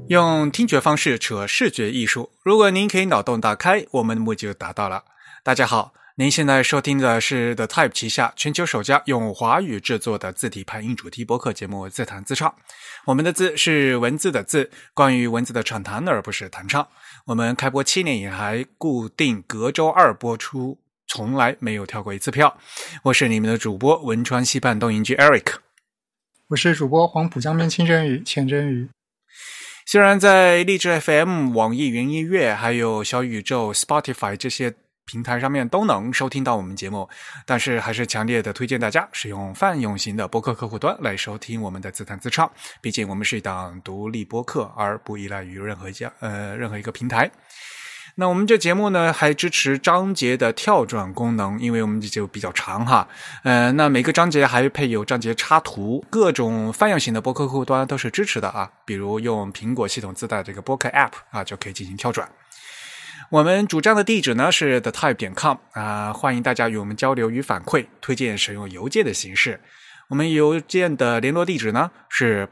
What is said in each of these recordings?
用听觉方式扯视觉艺术，如果您可以脑洞大开，我们的目的就达到了。大家好，您现在收听的是 The Type 旗下全球首家用华语制作的字体排音主题播客节目《自弹自唱》。我们的字是文字的字，关于文字的畅谈而不是弹唱。我们开播7年以来，固定隔周2播出，从来没有跳过一次票。我是你们的主播汶川西畔东营居 Eric， 我是主播黄浦江边清蒸鱼钱蒸鱼。 虽然在荔枝 FM、网易云音乐还有小宇宙 Spotify 这些平台上面都能收听到我们节目，但是还是强烈的推荐大家使用泛用型的播客客户端来收听我们的自弹自唱，毕竟我们是一档独立播客，而不依赖于任何一个平台。那我们这节目呢还支持章节的跳转功能，因为我们这就比较长哈。那每个章节还配有章节插图，各种泛用型的播客客户端都是支持的啊，比如用苹果系统自带这个播客 App 啊，就可以进行跳转。我们主站的地址呢是 thetype.com 啊，欢迎大家与我们交流与反馈，推荐使用邮件的形式。我们邮件的联络地址呢是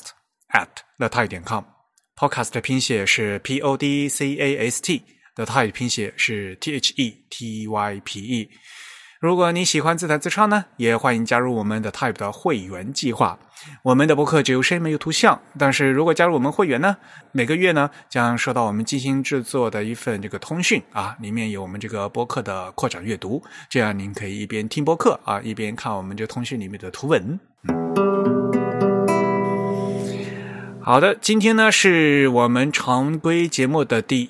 podcast@thetype.com。podcast 的拼写是 PODCAST， 的 type 拼写是 THETYPE。 如果你喜欢自弹自唱呢，也欢迎加入我们的 type 的会员计划。我们的播客只有声音没有图像，但是如果加入我们会员呢，每个月呢将收到我们精心制作的一份这个通讯啊，里面有我们这个播客的扩展阅读，这样您可以一边听播客啊，一边看我们这通讯里面的图文。好的，今天呢是我们常规节目的第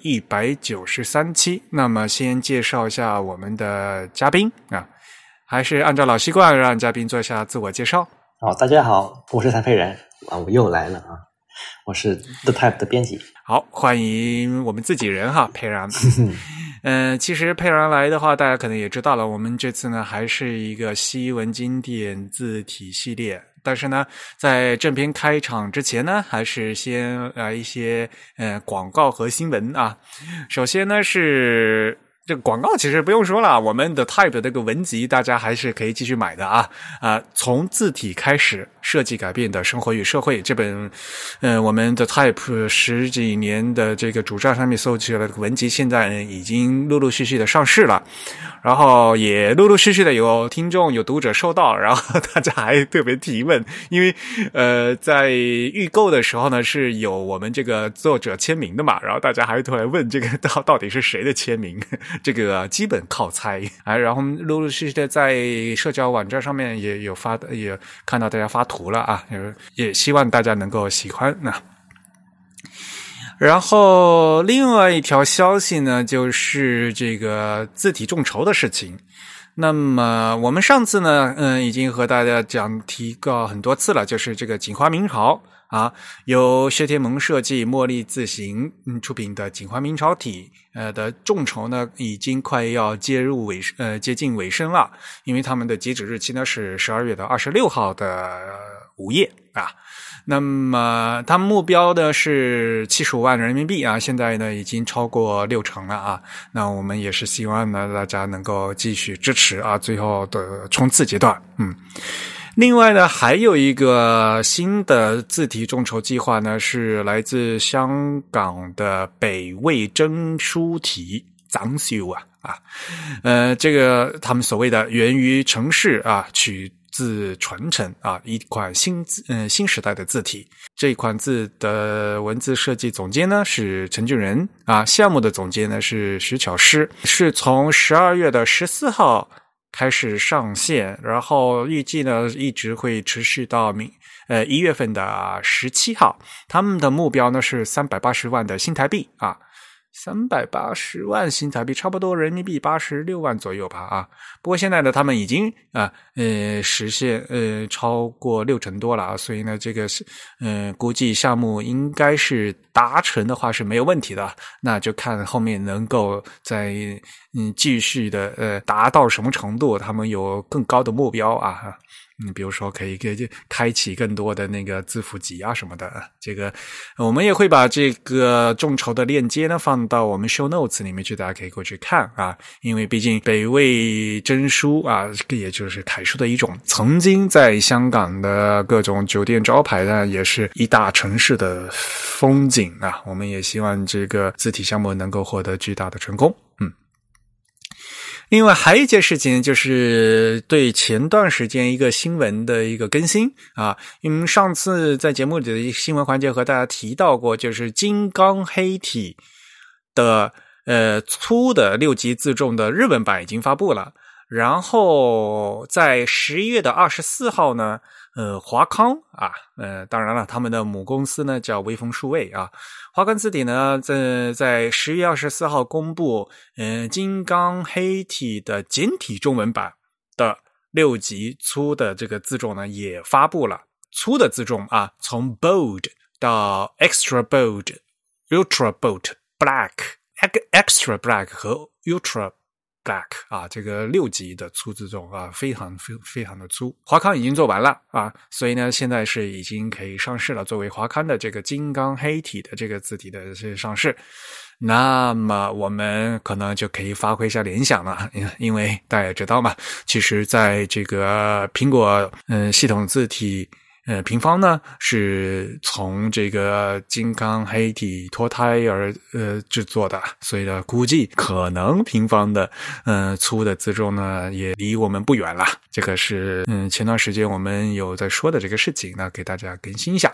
193期，那么先介绍一下我们的嘉宾啊，还是按照老习惯让嘉宾做一下自我介绍。 大家好，我是谭佩然啊，我又来了啊，我是 The Type 的编辑。 好，欢迎我们自己人哈，佩然。其实佩然来的话，大家可能也知道了，我们这次呢还是一个西文经典字体系列。但是呢，在正片开场之前呢，还是先来一些广告和新闻啊。首先呢是这个广告其实不用说了，我们的 Type 的这个文集大家还是可以继续买的啊。从字体开始，设计改变的生活与社会这本我们的 Type 10几年的这个主站上面搜集了的文集，现在已经陆陆续续的上市了。然后也陆陆续续的有听众有读者收到，然后大家还特别提问，因为在预购的时候呢是有我们这个作者签名的嘛，然后大家还突然问这个到底是谁的签名，这个基本靠猜啊。然后陆陆续续的在社交网站上面也有也看到大家发图了啊，也希望大家能够喜欢啊。然后另外一条消息呢，就是这个字体众筹的事情。那么我们上次呢已经和大家提过很多次了，就是这个锦花明朝啊，由薛天蒙设计茉莉字形出品的锦花明朝体的众筹呢已经快要接近尾声了，因为他们的截止日期呢是12月26号的午夜啊。那么他们目标的是75万人民币啊，现在呢已经超过60%了啊。那我们也是希望呢大家能够继续支持啊，最后的冲刺阶段。另外呢还有一个新的字体众筹计划呢，是来自香港的北魏真书体藏修这个他们所谓的源于城市啊，取字传承啊，一款新时代的字体。这一款字的文字设计总监呢是陈俊仁啊，项目的总监呢是徐巧诗，是从12月14号开始上线，然后预计呢一直会持续到1月份的17号。他们的目标呢是380万的新台币啊。380万新台币，差不多人民币86万左右吧啊。不过现在呢他们已经实现超过60%多了啊，所以呢这个估计项目应该是达成的话是没有问题的，那就看后面能够再继续的达到什么程度，他们有更高的目标啊。 比如说可以开启更多的那个字符集啊什么的。这个我们也会把这个众筹的链接呢放到我们 show notes 里面去，大家可以过去看啊。因为毕竟北魏真书啊，也就是楷书的一种，曾经在香港的各种酒店招牌呢，也是一大城市的风景啊。我们也希望这个字体项目能够获得巨大的成功。另外还有一件事情，就是对前段时间一个新闻的一个更新啊，因为上次在节目里的新闻环节和大家提到过，就是金刚黑体的粗的6级自重的日文版已经发布了，然后在11月24号呢，华康啊，当然了，他们的母公司呢叫微风数位啊。华康字体呢，在10月24号公布，金刚黑体的简体中文版的6级粗的这个字重呢也发布了。粗的字重啊，从 bold 到 extra bold、ultra bold、black、extra black 和 ultra black 啊，这个6级的粗字重啊，非常的粗。华康已经做完了啊，所以呢，现在是已经可以上市了，作为华康的这个金刚黑体的这个字体的上市。那么我们可能就可以发挥一下联想了，因为大家也知道嘛，其实在这个苹果系统字体平方呢是从这个金刚黑体脱胎而制作的，所以呢估计可能平方的粗的字重呢也离我们不远了。这个是前段时间我们有在说的这个事情，那给大家更新一下。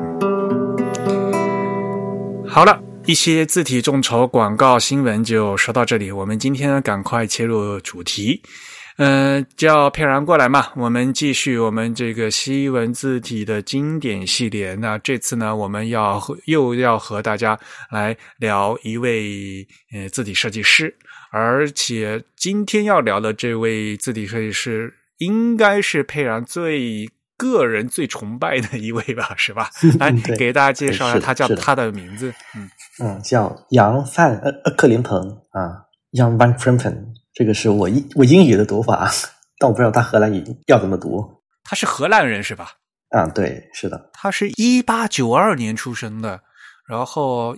好了，一些字体众筹广告新闻就说到这里，我们今天赶快切入主题。叫佩然过来嘛，我们继续我们这个西文字体的经典系列。那这次呢，我们又要和大家来聊一位字体设计师，而且今天要聊的这位字体设计师应该是佩然个人最崇拜的一位吧，是吧？来给大家介绍一下他的名字。 叫杨范克林彭啊，Jan van Krimpen。这个是我英语的读法，但我不知道他荷兰语要怎么读。 他是荷兰人是吧？ 啊，对，是的。 他是1892年出生的，然后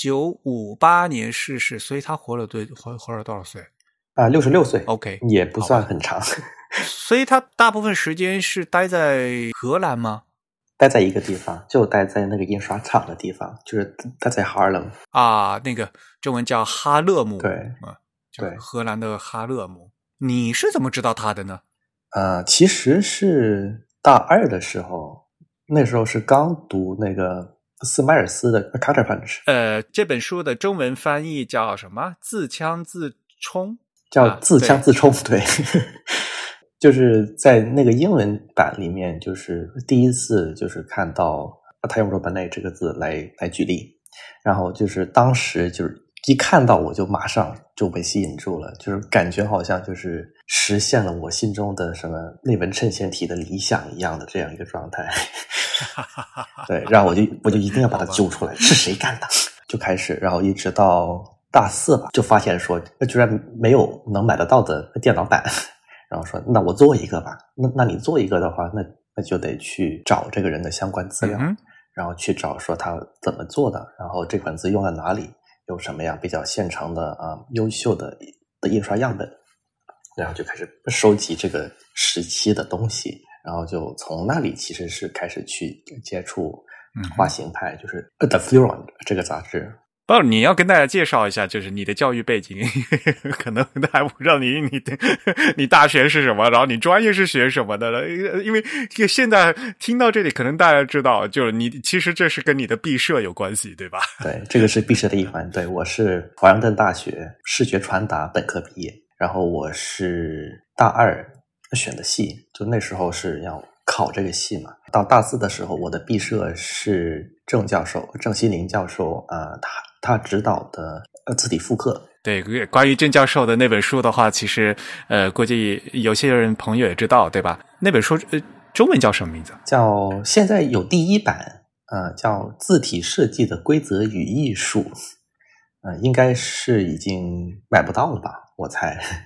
1958年逝世，所以他活了多少岁啊？66岁。 OK， 也不算很长。 所以他大部分时间是待在荷兰吗？ 待在一个地方，就待在那个印刷厂的地方，就是待在哈勒姆啊，那个中文叫哈勒姆。 对。 对，荷兰的哈勒姆。你是怎么知道他的呢？ 其实是大2的时候，那时候是刚读那个斯迈尔斯的 Counterpunch。 这本书的中文翻译叫什么？自枪自冲？ 叫自枪自冲，对。就是在那个英文版里面，就是第一次就是看到他用 Romanet 这个字来举例，然后就是当时就是一看到我就马上就被吸引住了，就是感觉好像就是实现了我心中的什么内文衬线体的理想一样的这样一个状态。对，然后我就一定要把它揪出来，是谁干的？就开始，然后一直到大4吧，就发现说居然没有能买得到的电脑版，然后说那我做一个吧。那你做一个的话，那就得去找这个人的相关资料，然后去找说他怎么做的，然后这款字用在哪里。有什么样比较现成的优秀的印刷样本，然后就开始收集这个时期的东西，然后就从那里其实是开始去接触画形派，就是 The Furon 这个杂志。 不，你要跟大家介绍一下，就是你的教育背景，可能还不知道你大学是什么，然后你专业是学什么的了。因为现在听到这里，可能大家知道，就是你其实这是跟你的毕设有关系，对吧？ 对，这个是毕设的一环。对，我是华盛顿大学视觉传达本科毕业，然后我是大2选的系，就那时候是要考这个系嘛。到大4的时候，我的毕设是郑希林教授他指导的字体复刻。 对，关于郑教授的那本书的话，其实估计有些朋友也知道，对吧？那本书中文叫什么名字？ 现在有第1版，叫字体设计的规则与艺术。应该是已经买不到了吧，我猜。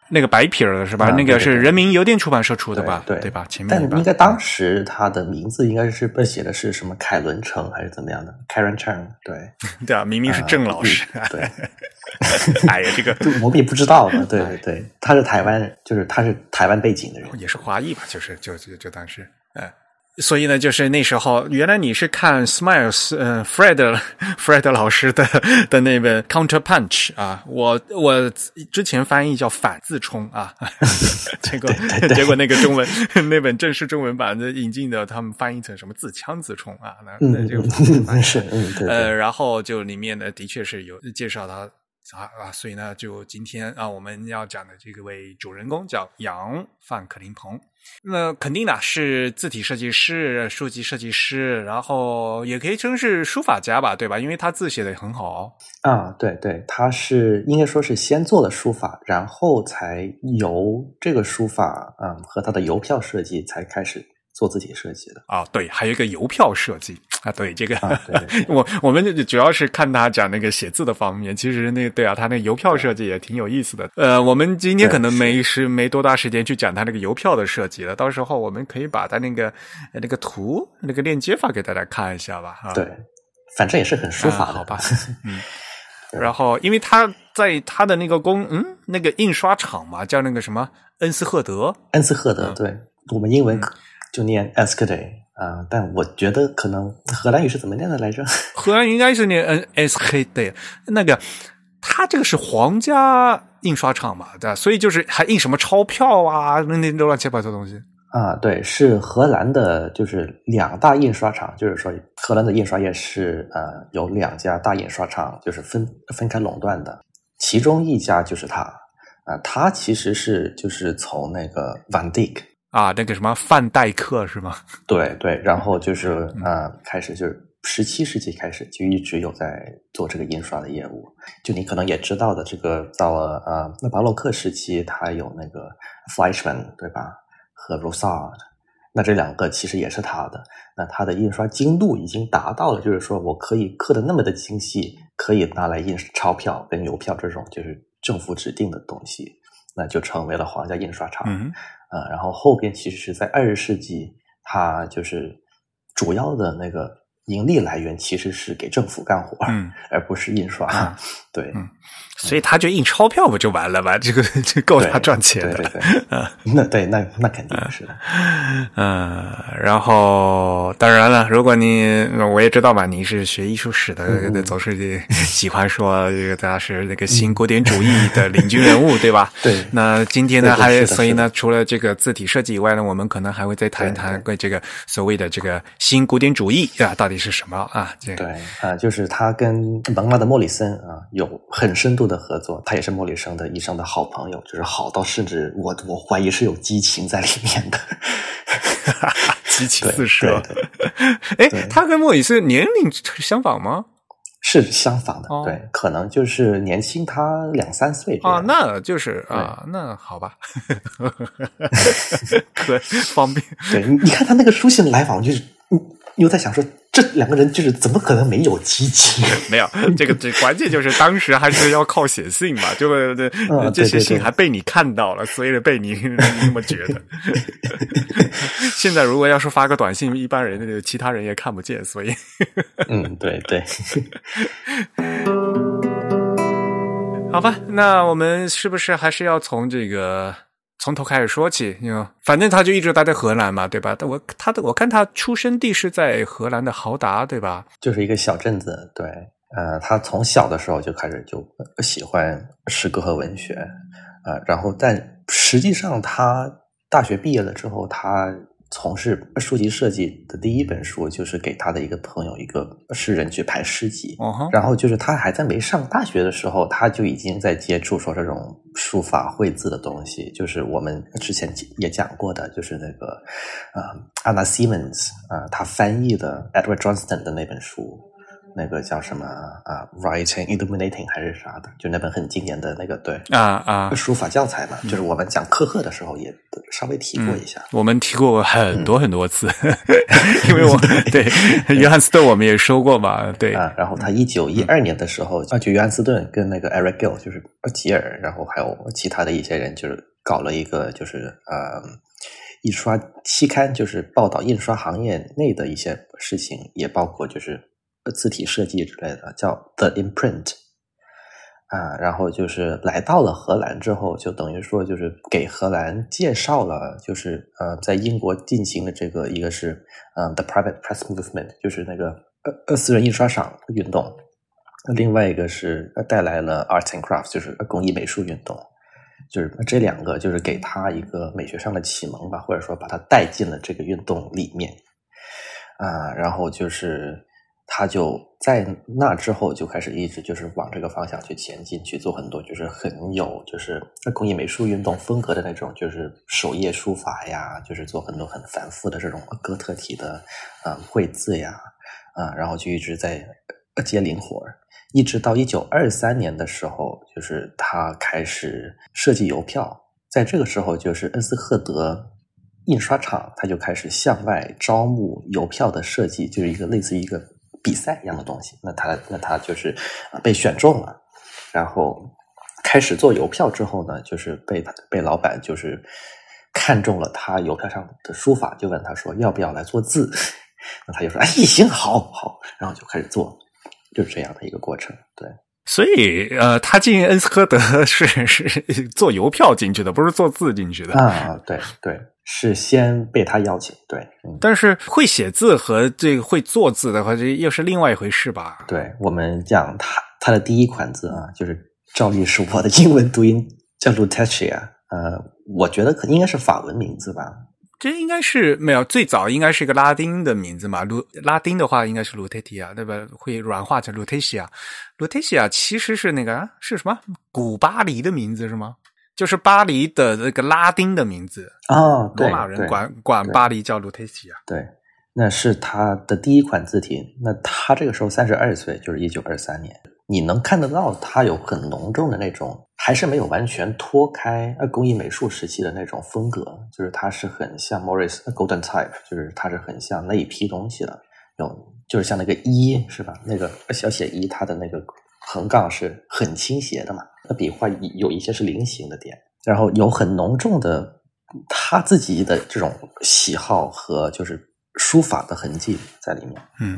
那个白皮儿的是吧？那个是人民邮电出版社出的吧？对吧？前面但应该当时他的名字应该是被写的是什么凯伦城还是怎么样的 ？Karen Cheng， 对对啊，明明是郑老师。 对， 哎呀，这个我们也不知道嘛。对对对，他是台湾，就是他是台湾背景的人， 也是华裔吧？就当时所以呢，就是那时候，原来你是看 Smiles Fred 老师的那本 Counter Punch 啊，我之前翻译叫反字冲啊，结果那个中文那本正式中文版的引进的，他们翻译成什么自枪自冲啊，那就是对然后就里面呢，的确是有介绍他。所以呢，就今天啊，我们要讲的这个位主人公叫杨范克林鹏。那肯定的是字体设计师、书籍设计师，然后也可以称是书法家吧，对吧？因为他字写得很好啊，对对，他是应该说是先做了书法，然后才由这个书法和他的邮票设计才开始做字体设计的啊，对，还有一个邮票设计啊，对这个， 对我们主要是看他讲那个写字的方面，其实对啊，他那邮票设计也挺有意思的。我们今天可能没多大时间去讲他那个邮票的设计了，到时候我们可以把他那个图那个链接发给大家看一下吧。 对，反正也是很书法的， 好吧，然后，因为他在他的那个那个印刷厂嘛，叫那个什么恩斯赫德， 对，我们英文就念 Enschede 但我觉得可能荷兰语是怎么念的来着？ 荷兰语应该是念Enschede， 那个他这个是皇家印刷厂嘛，对吧？所以就是还印什么钞票啊，那乱七八糟的东西啊，对，是荷兰的，就是2大印刷厂，就是说荷兰的印刷业是有2家大印刷厂，就是分开垄断的，其中一家就是他其实是就是从那个 Van Dyck 啊，那个什么范戴克是吗？ 对对，然后就是开始就是17世纪开始就一直有在做这个印刷的业务。就你可能也知道的，这个到了那巴洛克时期，他有那个 Fleischmann 对吧？和 Ronsard， 那这2个其实也是他的。那他的印刷精度已经达到了，就是说我可以刻的那么的精细，可以拿来印钞票跟邮票这种就是政府指定的东西，那就成为了皇家印刷厂。然后后边其实是在20世纪，它就是主要的那个盈利来源其实是给政府干活，而不是印刷。对， 所以他就印钞票不就完了吧？这个就够他赚钱的。 对，那肯定是的。 然后当然了，如果我也知道吧，你是学艺术史的，总是喜欢说这个他是那个新古典主义的领军人物，对吧？ 对。 那今天呢，所以呢，除了这个字体设计以外呢，我们可能还会再谈一谈这个所谓的这个新古典主义到底是什么啊？ 对就是他跟蒙马的莫里森有很深度的合作，他也是莫里森的一生的好朋友，就是好到甚至我怀疑是有激情在里面的， 激情四射。他跟莫里森年龄相仿吗？ 是相仿的，对，可能就是年轻他2-3岁那就是那好吧，可方便。 对，你看他那个书信来往，就是又在想说，这2个人就是怎么可能没有激情？ 没有，这关键就是当时还是要靠写信嘛，就这些信还被你看到了，所以被你那么觉得。现在如果要是发个短信，一般人其他人也看不见，所以对。 好吧，那我们是不是还是要从头开始说起？反正他就一直待在荷兰嘛，对吧？我看他出生地是在荷兰的豪达，对吧？ 就是一个小镇子，对。他从小的时候就开始就喜欢诗歌和文学，然后但实际上他大学毕业了之后，他从事书籍设计的第一本书就是给他的一个朋友，一个诗人去排诗集。然后就是他还在没上大学的时候，他就已经在接触说这种书法绘字的东西，就是我们之前也讲过的，就是那个Anna Simmons 他翻译的 Edward Johnston 的那本书那个叫什么Writing Illuminating 还是啥的，就那本很经典的那个对书法教材嘛，就是我们讲课的时候也稍微提过一下。 我们提过很多很多次，因为我对约翰斯顿我们也说过嘛，对然后他1912年的时候，就约翰斯顿跟那个 Eric Gill 就是吉尔，然后还有其他的一些人，就是搞了一个就是印刷期刊，就是报道印刷行业内的一些事情，也包括就是字体设计之类的，叫 The Imprint 然后就是来到了荷兰之后，就等于说就是给荷兰介绍了，就是在英国进行的这个一个是The Private Press Movement， 就是那个私人印刷厂运动，另外一个是带来了 Arts and Crafts， 就是工艺美术运动。就是这两个就是给他一个美学上的启蒙吧，或者说把他带进了这个运动里面然后就是他就在那之后就开始一直就是往这个方向去前进，去做很多就是很有就是工艺美术运动风格的那种就是手页书法呀，就是做很多很繁复的这种哥特体的绘字呀然后就一直在接零活，一直到1923年的时候，就是他开始设计邮票。在这个时候，就是恩斯赫德印刷厂，他就开始向外招募邮票的设计，就是一个类似于一个比赛一样的东西。那他就是被选中了，然后开始做邮票之后呢，就是被老板就是看中了他邮票上的书法，就问他说要不要来做字。那他就说行，好，然后就开始做。就是这样的一个过程，对。 所以他进恩斯赫德是做邮票进去的，不是做字进去的对，是先被他邀请，对。 但是会写字和这个会做字的话，这又是另外一回事吧？ 对，我们讲他的第一款字就是照例是我的英文读音叫 Lutetia， 我觉得应该是法文名字吧。 这应该是没有，最早应该是一个拉丁的名字嘛。拉丁的话应该是 Lutetia， 对吧？会软化成 Lutetia。Lutetia 其实是那个是什么？古巴黎的名字是吗？就是巴黎的那个拉丁的名字对， 罗马人管巴黎叫 Lutetia。 对，那是他的第一款字体。那他这个时候32岁，就是1923年。你能看得到他有很浓重的那种，还是没有完全脱开工艺美术时期的那种风格，就是他是很像 Morris Golden Type， 就是他是很像那一批东西的，就是像那个一是吧，那个小写一，它的那个横杠是很倾斜的嘛，那笔画有一些是菱形的点，然后有很浓重的他自己的这种喜好和就是书法的痕迹在里面。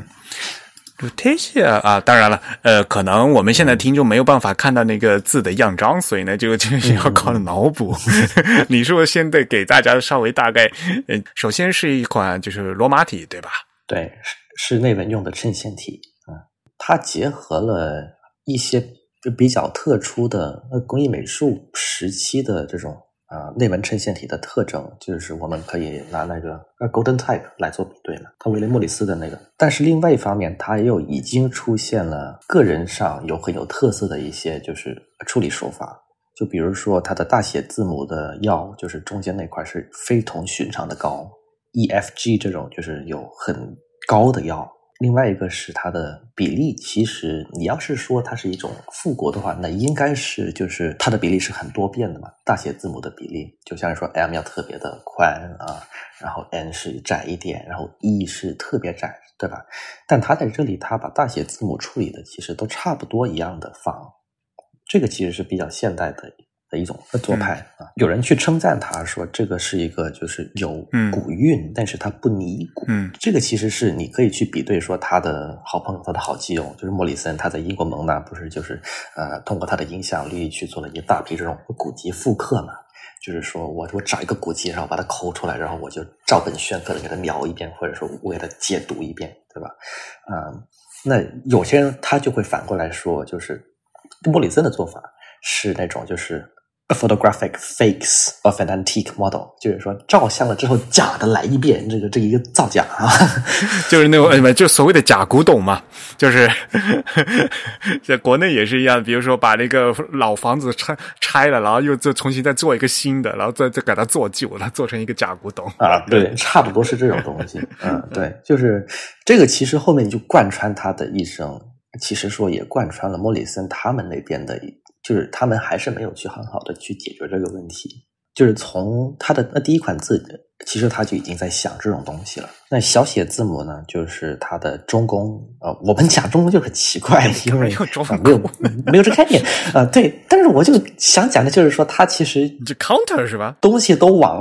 Lutetia 当然了，可能我们现在听众没有办法看到那个字的样章，所以呢，就是要靠脑补。你是不是先得给大家稍微大概，首先是一款就是罗马体，对吧？ 对，是内文用的衬线体它结合了一些比较特殊的工艺美术时期的这种内文衬线体的特征，就是我们可以拿那个Golden Type 来做比对了，他威廉莫里斯的那个。但是另外一方面，他又已经出现了个人上很有特色的一些就是处理手法，就比如说他的大写字母的腰，就是中间那块是非同寻常的高 ，EFG 这种就是有很高的腰。另外一个是它的比例，其实你要是说它是一种复国的话，那应该是就是它的比例是很多变的嘛。大写字母的比例，就像是说 M 要特别的宽然后 N 是窄一点，然后 E 是特别窄，对吧？但它在这里，它把大写字母处理的其实都差不多一样的方，这个其实是比较现代的一种做派有人去称赞他说这个是一个就是有古韵但是他不拟古这个其实是你可以去比对说他的好朋友他的好基友就是莫里森，他在英国蒙纳不是就是通过他的影响力去做了一大批这种古籍复刻嘛，就是说我找一个古籍然后把它抠出来，然后我就照本宣科的给它描一遍，或者说我给它解读一遍，对吧？那有些人他就会反过来说，就是莫里森的做法是那种就是 photographic fakes of an antique model， 就是说照相了之后假的来一遍，这个一个造假啊， 就是那种就所谓的假古董嘛，就是在国内也是一样，比如说把那个老房子拆了，然后又重新再做一个新的，然后再给它做旧，它做成一个假古董啊，对，差不多是这种东西，对，就是这个其实后面就贯穿他的一生，其实说也贯穿了莫里森他们那边的。就是他们还是没有去很好的去解决这个问题，就是从他的第一款字，其实他就已经在想这种东西了。那小写字母呢，就是它的中宫，我们讲中宫就很奇怪，因为没有这概念对，但是我就想讲的就是说，它其实这 counter 是吧？ 东西都往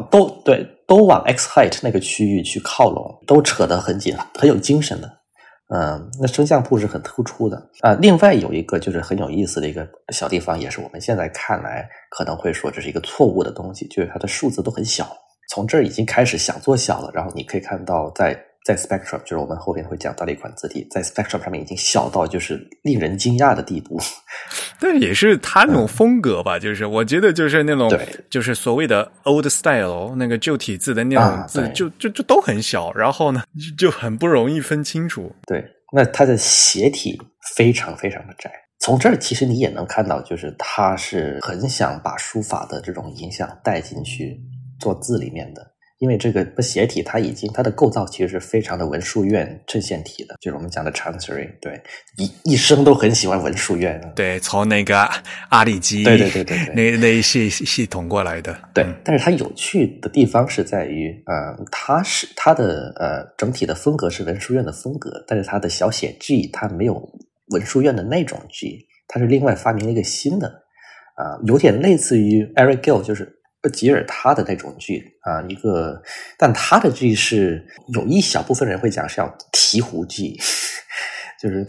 X height 那个区域去靠拢，都扯得很紧，很有精神的。那升降铺是很突出的另外有一个就是很有意思的一个小地方，也是我们现在看来可能会说这是一个错误的东西，就是它的数字都很小，从这儿已经开始想做小了。然后你可以看到在 Spectrum， 就是我们后面会讲到的一款字体，在 Spectrum 上面已经小到就是令人惊讶的地步。 但也是他那种风格吧，就是我觉得就是那种就是所谓的 old style 那个旧体字的那种字就都很小，然后呢就很不容易分清楚。 对，那它的斜体非常非常的窄，从这儿其实你也能看到，就是他是很想把书法的这种影响带进去做字里面的。因为这个斜体它的构造其实是非常的文殊院衬线体的，就是我们讲的 chancery， 对，一生都很喜欢文殊院， 对，从那个阿里基对那一系统过来的， 对。但是它有趣的地方是在于它的整体的风格是文殊院的风格，但是它的小写 G 它没有文殊院的那种 G， 它是另外发明了一个新的有点类似于 Eric Gill， 就是吉尔他的那种G但他的G是有一小部分人会讲是要醍醐G， 就是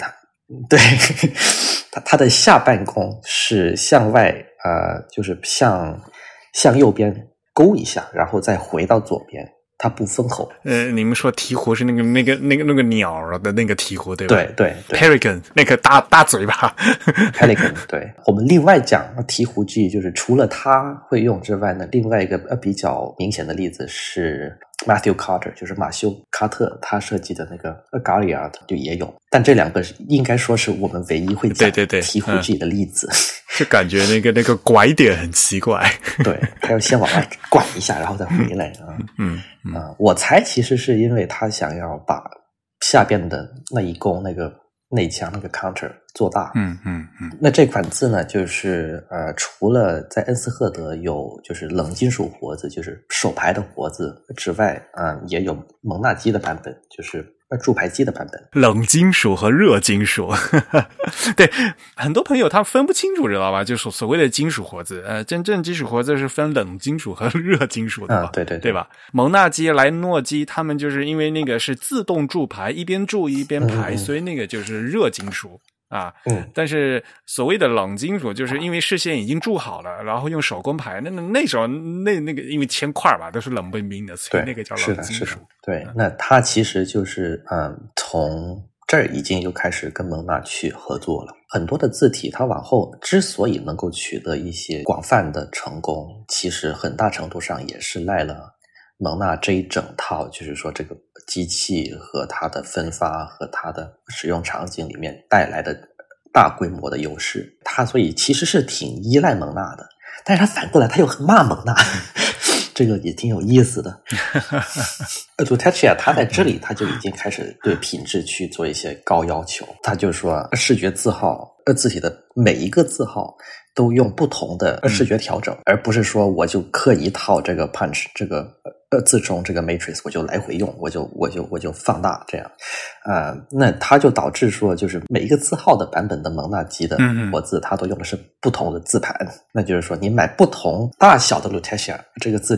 他的下半弓是向外就是向右边勾一下，然后再回到左边，它不封口。 你们说鹈鹕是那个鸟的那个鹈鹕对吧？ 对 Pelican 那个大嘴巴 Pelican 对。我们另外讲鹈鹕G，就是除了他会用之外呢，另外一个比较明显的例子是 Matthew Carter， 就是马修卡特他设计的那个 Galliard 就也有，但这两个应该说是我们唯一会讲鹈鹕G 的例子。 就感觉那个拐点很奇怪。对， 他要先往外拐一下，然后再回来我猜其实是因为他想要把下边的那一弓那个内腔那个 counter 做大。那这款字呢，就是除了在恩斯赫德有就是冷金属活字，就是手排的活字之外也有蒙纳基的版本，就是铸牌机的版本。 冷金属和热金属对，很多朋友他分不清楚知道吧，就是所谓的金属活字真正金属活字是分冷金属和热金属的对吧？蒙纳基莱诺基他们就是因为那个是自动铸牌，一边铸一边排所以那个就是热金属但是所谓的冷金属就是因为事先已经铸好了，然后用手工排，那时候那个因为铅块吧都是冷冰冰的，所以那个叫冷金属。 对，那它其实就是从这儿已经就开始跟蒙纳去合作了。很多的字体它往后之所以能够取得一些广泛的成功，其实很大程度上也是赖了蒙纳这一整套，就是说这个机器和它的分发和它的使用场景里面带来的大规模的优势。它所以其实是挺依赖蒙纳的，但是他反过来他又很骂蒙纳这个也挺有意思的。Lutetia 他在这里他就已经开始对品质去做一些高要求，他就说视觉字号字体的每一个字号都用不同的视觉调整，而不是说我就刻一套这个 punch 这个字中这个 matrix 我就来回用，我就放大这样那它就导致说就是每一个字号的版本的蒙纳基的活字它都用的是不同的字盘，那就是说你买不同大小的 Lutetia 这个字体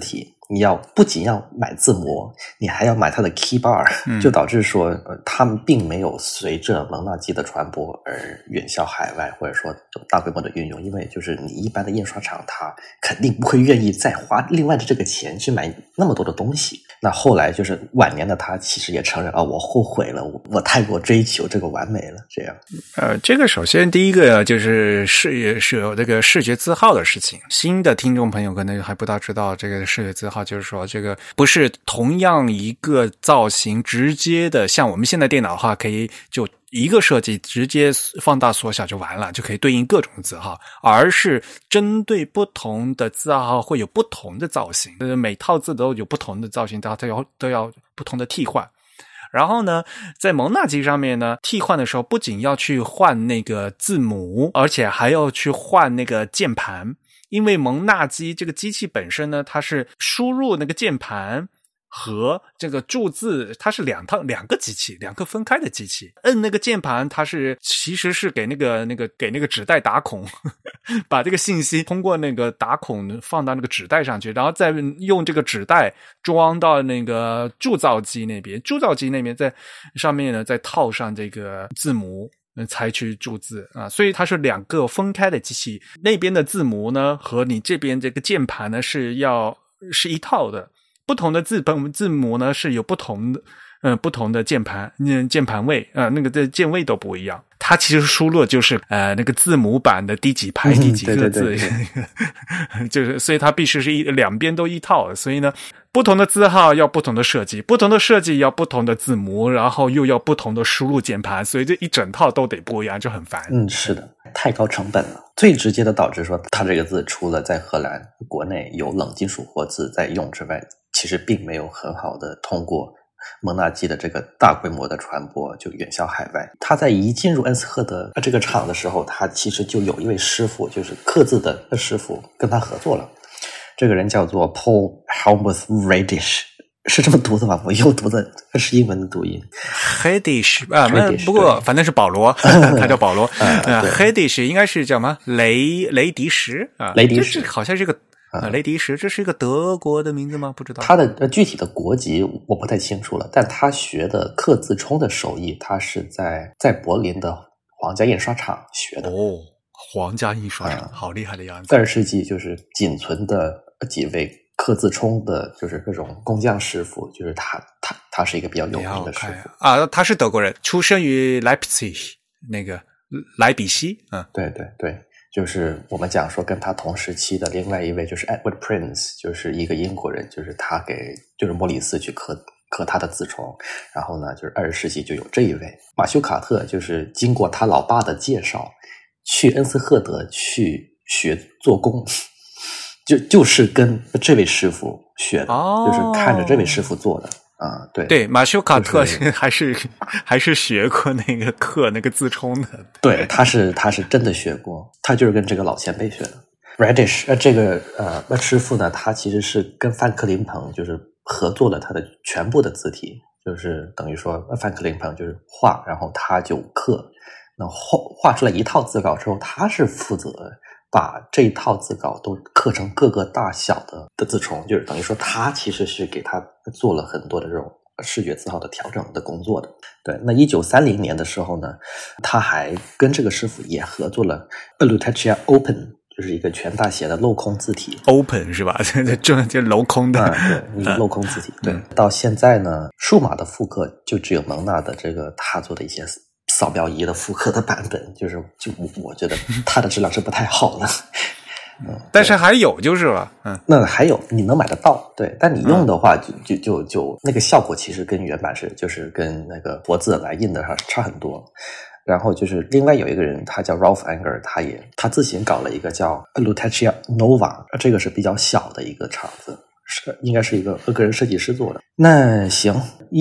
你不仅要买字模，你还要买它的 key bar，就导致说他们并没有随着蒙纳基的传播而远销海外，或者说大规模的运用。因为就是你一般的印刷厂，它肯定不会愿意再花另外的这个钱去买那么多的东西。那后来就是晚年的他其实也承认我后悔了，我太过追求这个完美了。这样， 这个首先第一个就是是有这个视觉字号的事情。新的听众朋友可能还不大知道这个视觉字号，就是说这个不是同样一个造型直接的，像我们现在电脑的话可以就一个设计直接放大缩小就完了，就可以对应各种字号，而是针对不同的字号会有不同的造型，每套字都有不同的造型，都要不同的替换。然后呢，在蒙纳基上面呢，替换的时候不仅要去换那个字母，而且还要去换那个键盘。因为蒙纳基这个机器本身呢，它是输入那个键盘和这个注字，它是两个机器，两个分开的机器。摁那个键盘，它其实是给那个纸袋打孔，把这个信息通过那个打孔放到那个纸袋上去，然后再用这个纸袋装到那个铸造机那边，铸造机那边在上面呢再套上这个字母。才去注字啊，所以它是两个分开的机器，那边的字母呢和你这边这个键盘呢是一套的，不同的字母呢是有不同的键盘位那个的键位都不一样。它其实输入就是那个字母版的第几排第几个字，就是所以它必须是两边都一套，所以呢不同的字号要不同的设计，不同的设计要不同的字母，然后又要不同的输入键盘，所以这一整套都得不一样，就很烦。 是的，太高成本了。最直接的导致说它这个字除了在荷兰国内有冷金属活字在用之外，其实并没有很好的通过蒙纳基的这个大规模的传播，就远销海外。他在一进入恩斯赫德这个厂的时候，他其实就有一位师傅，就是刻字的师傅跟他合作了。这个人叫做 Paul Helmuth Radish， 是这么读的吗？我又读的是英文的读音 Radish 不过反正是保罗他叫保罗Radish 应该是叫什么雷迪什啊， 雷迪什好像是个雷迪什，这是一个德国的名字吗？不知道。 他的具体的国籍我不太清楚了，但他学的刻字冲的手艺，他是在柏林的皇家印刷厂学的。 皇家印刷厂，好厉害的样子。 20世纪就是仅存的几位刻字冲的，就是各种工匠师傅，就是他是一个比较有名的师傅啊。他是德国人，出生于莱比锡。 对对对。就是我们讲说跟他同时期的另外一位就是 Edward Prince， 就是一个英国人，就是他就是莫里斯去刻他的字冲，然后呢就是20世纪就有这一位马修卡特，就是经过他老爸的介绍去恩斯赫德去学做工，就是跟这位师傅学的，就是看着这位师傅做的。对， 马修卡特还是学过那个刻那个字冲的。 对，他是真的学过，他就是跟这个老前辈学的。Radish 这个师傅呢，他其实是跟范克林朋就是合作了他的全部的字体，就是等于说范克林朋就是画，然后他就刻。那画出来一套字稿之后，他是负责把这一套字稿都刻成各个大小的字冲，就是等于说他其实是给他做了很多的这种视觉字号的调整的工作的。对，那1930年的时候呢，他还跟这个师傅也合作了 Lutetia Open， 就是一个全大写的镂空字体。 Open 是吧？就镂空的。 对，一个镂空字体。对，到现在呢，数码的复刻就只有蒙纳的这个他做的一些扫描仪的复刻的版本，就我觉得它的质量是不太好的。 但是还有就是了， 那还有你能买得到，对，但你用的话就那个效果其实跟原版就是跟那个活字来印的差很多。然后就是另外有一个人，他叫 Ralph Anger， 他自行搞了一个叫 Lutetia Nova， 这个是比较小的一个厂子，应该是一个个人设计师做的。那行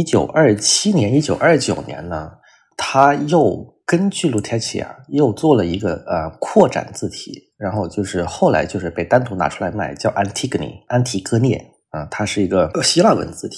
，1927年、1929年呢，他又根据 Lutetia 又做了一个扩展字体，然后就是后来就是被单独拿出来卖，叫安提戈涅它是一个希腊文字体。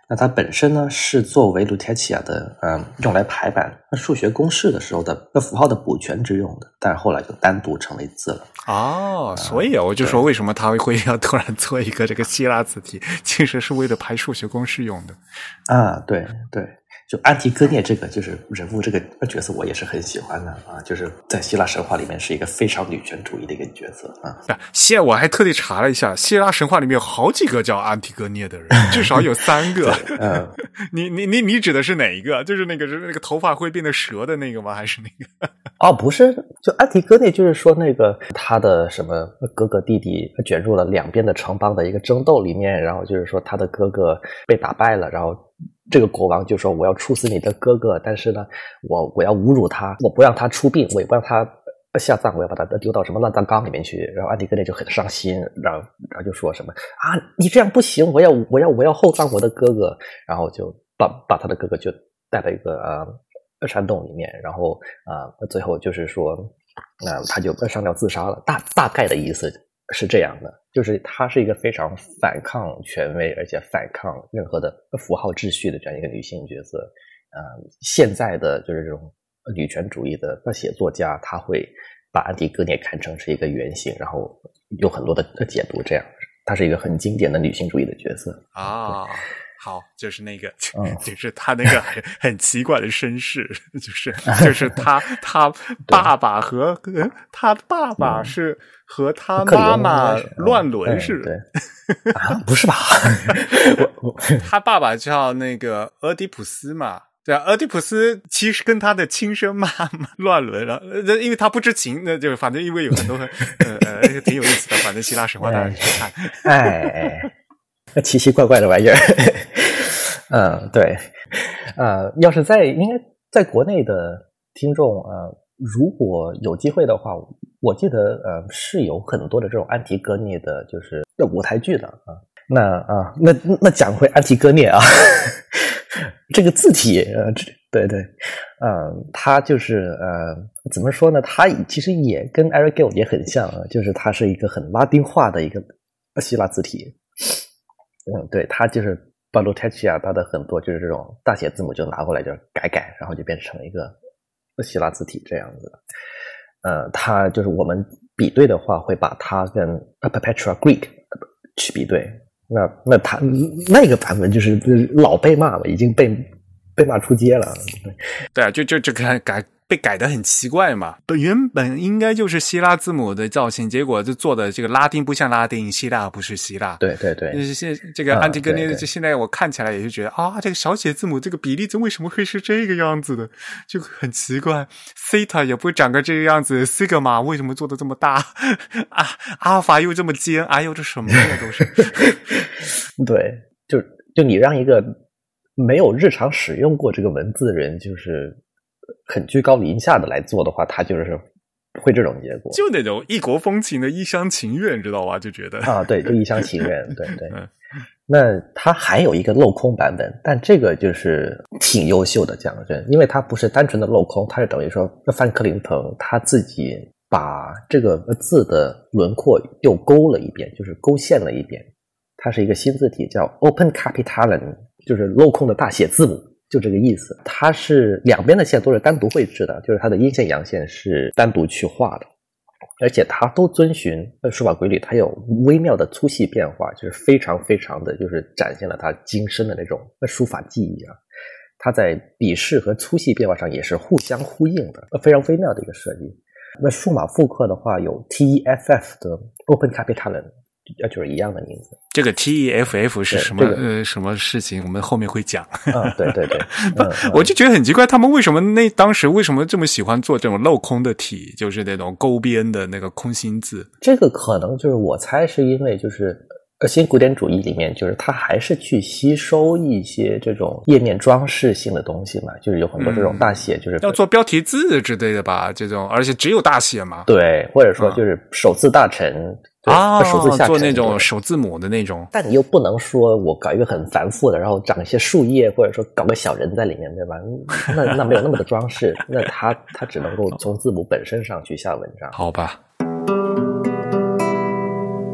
那它本身呢是作为 Lutetia 的用来排版数学公式的时候的符号的补全之用的，但是后来就单独成为字了。 哦，所以我就说为什么他会要突然做一个这个希腊字体，其实是为了排数学公式用的。 啊，对对，就安提戈涅这个就是人物这个角色，我也是很喜欢的啊，就是在希腊神话里面是一个非常女权主义的一个角色啊。 我还特地查了一下，希腊神话里面有好几个叫安提戈涅的人，至少有3个。你指的是哪一个？就是那个头发会变得蛇的那个吗？还是那个？ 哦，不是，就安提戈涅就是说那个他的什么哥哥弟弟卷入了两边的城邦的一个争斗里面，然后就是说他的哥哥被打败了，然后这个国王就说我要处死你的哥哥，但是呢我要侮辱他，我不让他出殡，我也不让他下葬，我要把他丢到什么乱葬岗里面去。然后安提戈涅就很伤心，然后就说什么啊，你这样不行，我要后葬我的哥哥，然后就把他的哥哥就带到一个山洞里面，然后最后就是说他就上吊自杀了，大概的意思是这样的，就是他是一个非常反抗权威而且反抗任何的符号秩序的这样一个女性角色。现在的就是这种女权主义的写作家，他会把安提戈涅看成是一个原型，然后有很多的解读，这样她是一个很经典的女性主义的角色啊。好，就是那个，就是他那个很奇怪的身世，就是他爸爸和他爸爸是和他妈妈乱伦是？ 对啊，不是吧？ 他爸爸叫那个俄狄浦斯嘛。对啊，俄狄浦斯其实跟他的亲生妈妈乱伦了，因为他不知情，那就反正因为有很多挺有意思的，反正希腊神话大家去看。 奇奇怪怪的玩意儿。对，要是应该在国内的听众如果有机会的话，我记得是有很多的这种安提戈涅的，就是舞台剧的啊。那讲回安提戈涅啊，这个字体，对，它就是怎么说呢？它其实也跟 Arial 也很像啊，就是它是一个很拉丁化的一个希腊字体。对，它就是把 Lutetia 它的很多就是这种大写字母就拿过来就改，然后就变成一个希腊字体这样子的。它就是我们比对的话，会把它跟 Perpetua Greek 去比对。那它那个版本就是老被骂了，已经被骂出街了。 对啊，就被改得很奇怪嘛。原本应该就是希腊字母的造型，结果就做的这个拉丁不像拉丁，希腊不是希腊。 对， 这个安提戈涅，现在我看起来也是觉得这个小写字母这个比例为什么会是这个样子的，就很奇怪。Theta 也不会长个这个样子， Sigma 为什么做的这么大阿尔法又这么尖，哎呦这什么呀都是。 对，就你让一个没有日常使用过这个文字的人，就是很居高临下的来做的话，他就是会这种结果， 就那种异国风情的一厢情愿，知道吧？就觉得对，就一厢情愿，对。那它还有一个镂空版本，但这个就是挺优秀的，讲真，因为它不是单纯的镂空，它是等于说范克林滕他自己把这个字的轮廓又勾了一遍，就是勾线了一遍。它是一个新字体，叫 Open Capitalen， 就是镂空的大写字母，就这个意思。它是两边的线都是单独绘制的，就是它的阴线阳线是单独去画的，而且它都遵循书法规律，它有微妙的粗细变化，就是非常非常的就是展现了它精深的那种书法技艺啊。它在笔势和粗细变化上也是互相呼应的，非常微妙的一个设计。那数码复刻的话，有 TEFF 的 Open Capitalen，就是一样的名字。 这个 TEFF 是什么什么事情？我们后面会讲。 对。 我就觉得很奇怪，他们为什么当时为什么这么喜欢做这种镂空的体，就是那种勾边的那个空心字？ 这个可能就是我猜是因为就是新古典主义里面，就是它还是去吸收一些这种页面装饰性的东西嘛，就是有很多这种大写，就是要做标题字之类的吧，这种而且只有大写嘛。 对，或者说就是首字大臣。首字下沉， 做那种首字母的那种， 但你又不能说我搞一个很繁复的，然后长一些树叶，或者说搞个小人在里面，对吧？那没有那么的装饰，那它只能够从字母本身上去下文章， 好吧？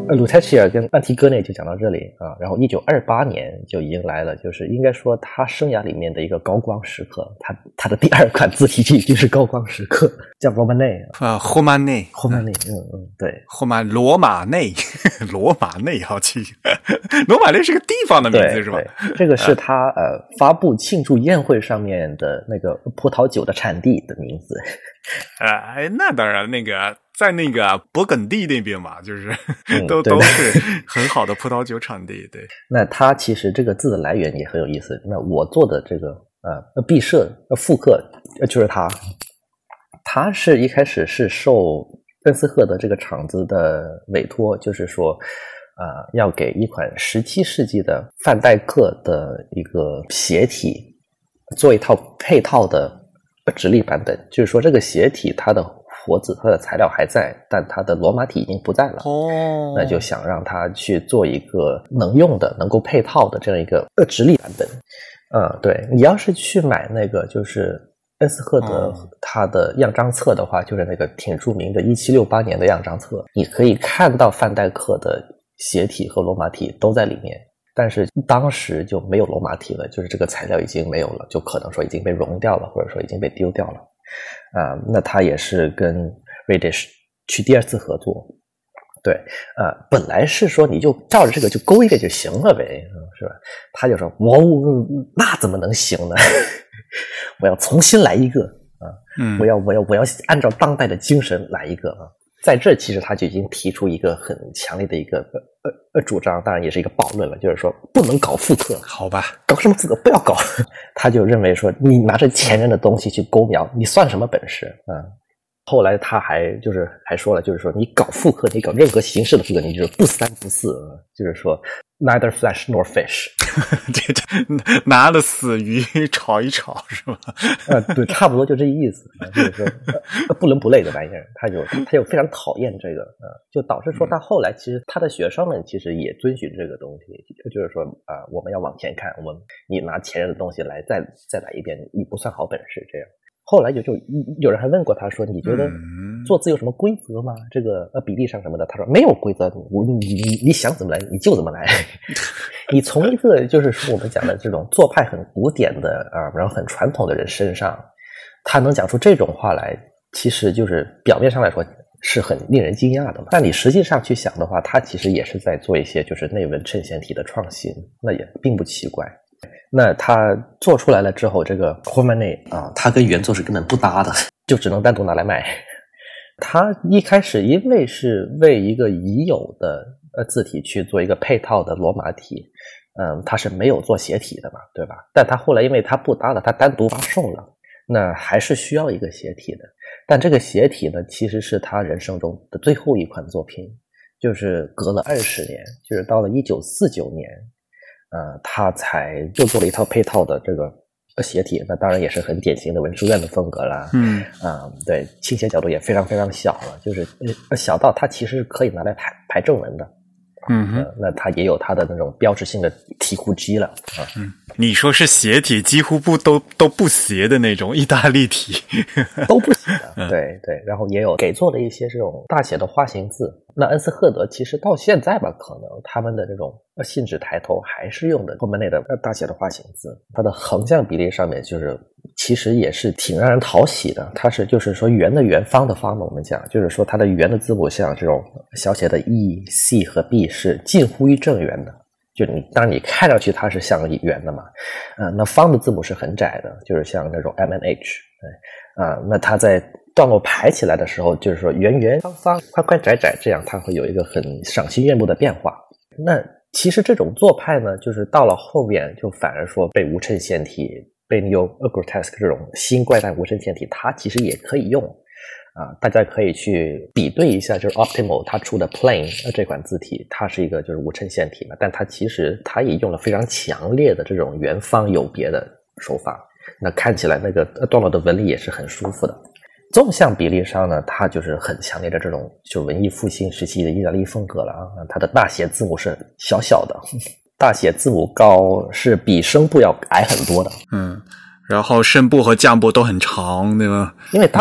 鲁泰契尔跟安提戈内就讲到这里啊，然后1928年就迎来了，就是应该说他生涯里面的一个高光时刻，他的第二款字体系就是高光时刻，叫 Romanée 霍曼内， 对， 罗马内，罗马内好记，罗马内是个地方的名字是吧？ 这个是他发布庆祝宴会上面的那个葡萄酒的产地的名字。 那当然，那个在那个勃艮第那边嘛，就是都是很好的葡萄酒产地。对， 那它其实这个字的来源也很有意思。那我做的这个毕设复刻就是他是一开始是受恩斯赫德这个厂子的委托，就是说要给一款17世纪的范戴克的一个斜体做一套配套的直立版本，就是说这个斜体它的活字它的材料还在，但它的罗马体已经不在了。那就想让它去做一个能用的能够配套的这样一个直立版本。对，你要是去买那个就是恩斯赫德他的样章册的话，就是那个挺著名的1768年的样章册，你可以看到范戴克的斜体和罗马体都在里面，但是当时就没有罗马体了，就是这个材料已经没有了，就可能说已经被熔掉了，或者说已经被丢掉了。那他也是跟 Radish 去第二次合作。对，本来是说你就照着这个就勾一个就行了呗，是吧？他就说那怎么能行呢？我要重新来一个我要按照当代的精神来一个在这其实他就已经提出一个很强烈的一个主张，当然也是一个暴论了，就是说不能搞复刻， 好吧， 搞什么复刻不要搞。他就认为说你拿着前人的东西去勾描，你算什么本事后来他还说了，就是说你搞复刻，你搞任何形式的复刻，你就是不三不四，就是说 neither flesh nor fish 这拿了死鱼炒一炒是吧？ 对，差不多就这意思，就是说不伦不类的玩意儿，他就非常讨厌这个就导致说他后来其实他的学生们其实也遵循这个东西，就是说我们要往前看，你拿前人的东西来再来一遍，你不算好本事这样。后来就有人还问过他说，你觉得做字有什么规则吗？这个比例上什么的？他说没有规则，你想怎么来你就怎么来。你从一个就是说我们讲的这种做派很古典的然后很传统的人身上，他能讲出这种话来，其实就是表面上来说是很令人惊讶的嘛。但你实际上去想的话，他其实也是在做一些就是内文衬线体的创新，那也并不奇怪。那他做出来了之后，这个 Romanée 他跟原作是根本不搭的，就只能单独拿来卖。他一开始因为是为一个已有的字体去做一个配套的罗马体，他是没有做斜体的嘛，对吧？但他后来因为他不搭了，他单独发售了，那还是需要一个斜体的。但这个斜体呢，其实是他人生中的最后一款作品，就是隔了20年，就是到了1949年。他才就做了一套配套的这个斜体，那当然也是很典型的文殊院的风格啦。对，倾斜角度也非常非常小了，就是小到它其实可以拿来排正文的。那它也有它的那种标志性的题库机了你说是斜体，几乎都不斜的那种意大利体， 都不斜的。对对，然后也有给做的一些这种大写的花形字。那恩斯赫德其实到现在吧，可能他们的这种信纸抬头还是用的后面那的大写的花形字，它的横向比例上面就是其实也是挺让人讨喜的。它是就是说圆的圆，方的方嘛，我们讲就是说它的圆的字母像这种小写的 E、C 和 B 是近乎于正圆的，就当然你看上去它是像圆的嘛，那方的字母是很窄的，就是像那种 M、N、H， 那它在段落排起来的时候，就是说圆圆方方宽宽窄窄，这样它会有一个很赏心悦目的变化。那其实这种做派呢，就是到了后面就反而说被无衬线体，被 Neo-Grotesque 这种新怪诞无衬线体，它其实也可以用大家可以去比对一下，就是 Optimal 它出的 Plain 这款字体，它是一个就是无衬线体嘛，但它其实它也用了非常强烈的这种圆方有别的手法，那看起来那个段落的纹理也是很舒服的。纵向比例上呢，它就是很强烈的这种就文艺复兴时期的意大利风格了它的大写字母是小小的，大写字母高是比声部要矮很多的。 然后声部和降部都很长，对吧？ 因为它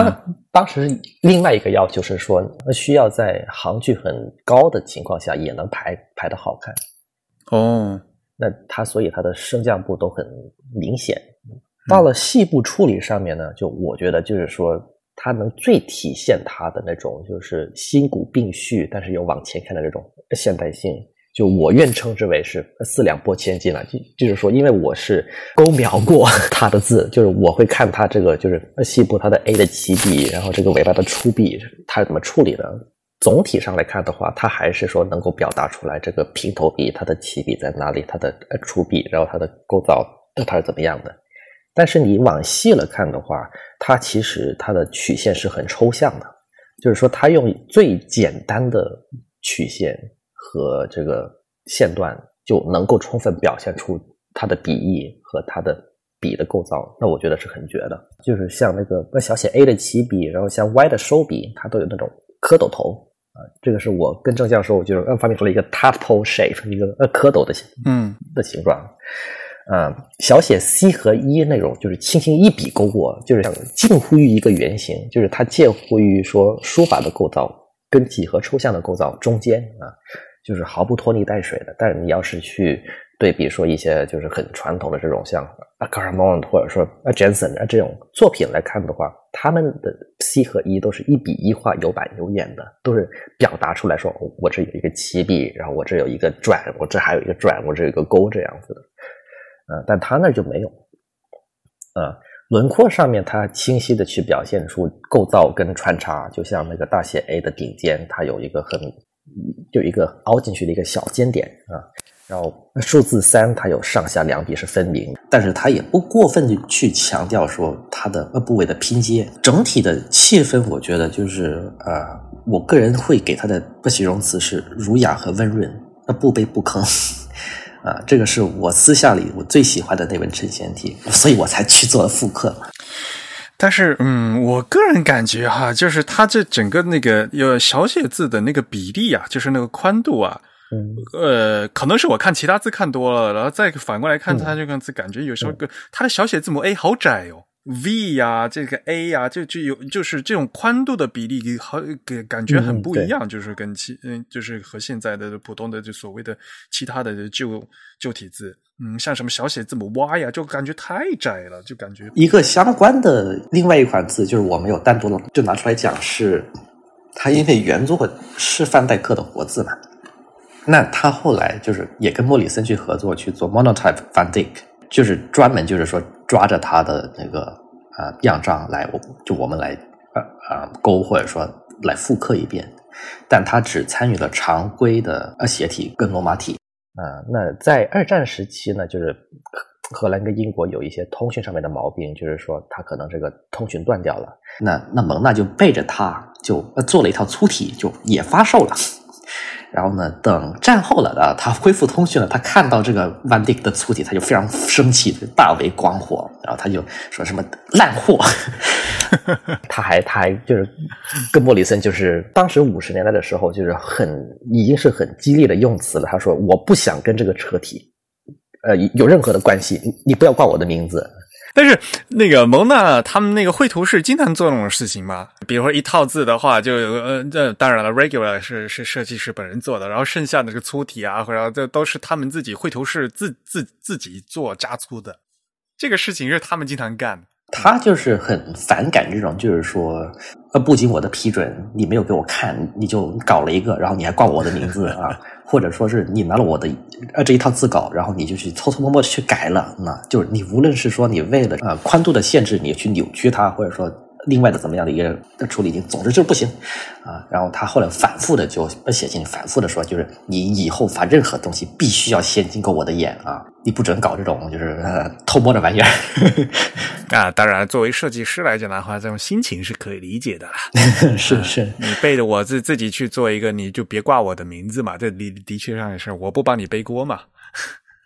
当时另外一个要求是说，需要在行距很高的情况下也能排得好看。 哦， 那所以它的升降部都很明显。到了细部处理上面呢，就我觉得就是说，它能最体现它的那种就是新古并蓄，但是又往前看的这种现代性。就我愿称之为是四两拨千斤了，就是说，因为我是勾描过它的字，就是我会看它这个就是细部它的 A 的起笔，然后这个尾巴的出笔，它怎么处理的。总体上来看的话，它还是说能够表达出来这个平头笔它的起笔在哪里，它的出笔，然后它的构造它是怎么样的。但是你往细了看的话，它其实它的曲线是很抽象的，就是说它用最简单的曲线和这个线段就能够充分表现出它的笔意和它的笔的构造，那我觉得是很绝的。就是像那个小写 A 的起笔，然后像 Y 的收笔，它都有那种蝌蚪头这个是我跟郑教授就是发明出了一个 tadpole shape， 一个蝌蚪的形状。小写 C 和 E 那种就是轻轻一笔勾过，就是像近乎于一个圆形，就是它介乎于说书法的构造跟几何抽象的构造中间就是毫不拖泥带水的。但是你要是去对比说一些就是很传统的这种像Garamond 或者说Jensen 这种作品来看的话，他们的 C 和 E 都是一笔一画有板有眼的，都是表达出来说我这有一个起笔，然后我这有一个转，我这还有一个转，我这有一个勾这样子的。但他那就没有。轮廓上面它清晰的去表现出构造跟穿插，就像那个大写 A 的顶尖，它有一个凹进去的一个小尖点然后数字3它有上下两笔是分明，但是它也不过分的去强调说它的部位的拼接。整体的气氛我觉得就是我个人会给它的形容词是儒雅和温润，不卑不吭。这个是我私下里我最喜欢的那本陈先体，所以我才去做了复刻嘛。 但是我个人感觉就是它这整个那个有小写字的那个比例就是那个宽度可能是我看其他字看多了，然后再反过来看它这个字，感觉有时候它的小写字母 A 好窄哦。V 这个 A 就是这种宽度的比例感觉很不一样，就是跟就是和现在的普通的就所谓的其他的旧体字，像什么小写字母 Y 就感觉太窄了，就感觉。 一个相关的另外一款字，就是我没有单独就拿出来讲，是它因为原作是范戴克的活字嘛，那他后来就是也跟莫里森去合作去做 Monotype Van Dyck， 就是专门就是说抓着他的那个样章来，我们来勾或者说来复刻一遍，但他只参与了常规的斜体跟罗马体。那在二战时期呢，就是荷兰跟英国有一些通讯上面的毛病，就是说他可能这个通讯断掉了，那蒙娜就背着他就做了一套粗体，就也发售了。然后呢，等战后了他恢复通讯了，他看到这个 Van Dyck 的粗体，他就非常生气，大为光火，然后他就说什么烂货。他还就是跟莫里森就是当时50年代的时候，就是已经是很激烈的用词了。他说我不想跟这个车体有任何的关系，你不要挂我的名字。 但是那个蒙娜他们那个绘图是经常做那种事情嘛，比如说一套字的话就当然了 regular 是设计师本人做的，然后剩下那个粗体或者这都是他们自己绘图师自己做加粗的，这个事情是他们经常干的。 他就是很反感这种，就是说不经我的批准，你没有给我看，你就搞了一个，然后你还挂我的名字或者说是你拿了我的这一套字稿，然后你就去偷偷摸摸的去改了，就是你无论是说你为了宽度的限制你去扭曲它，或者说另外的怎么样的一个处理，总之就是不行然后他后来反复的就写信，反复的说，就是你以后发任何东西必须要先经过我的眼你不准搞这种就是偷摸的玩意儿当然作为设计师来讲的话，这种心情是可以理解的啦。 是你背着我自己去做一个，你就别挂我的名字嘛，这的确上也是我不帮你背锅嘛。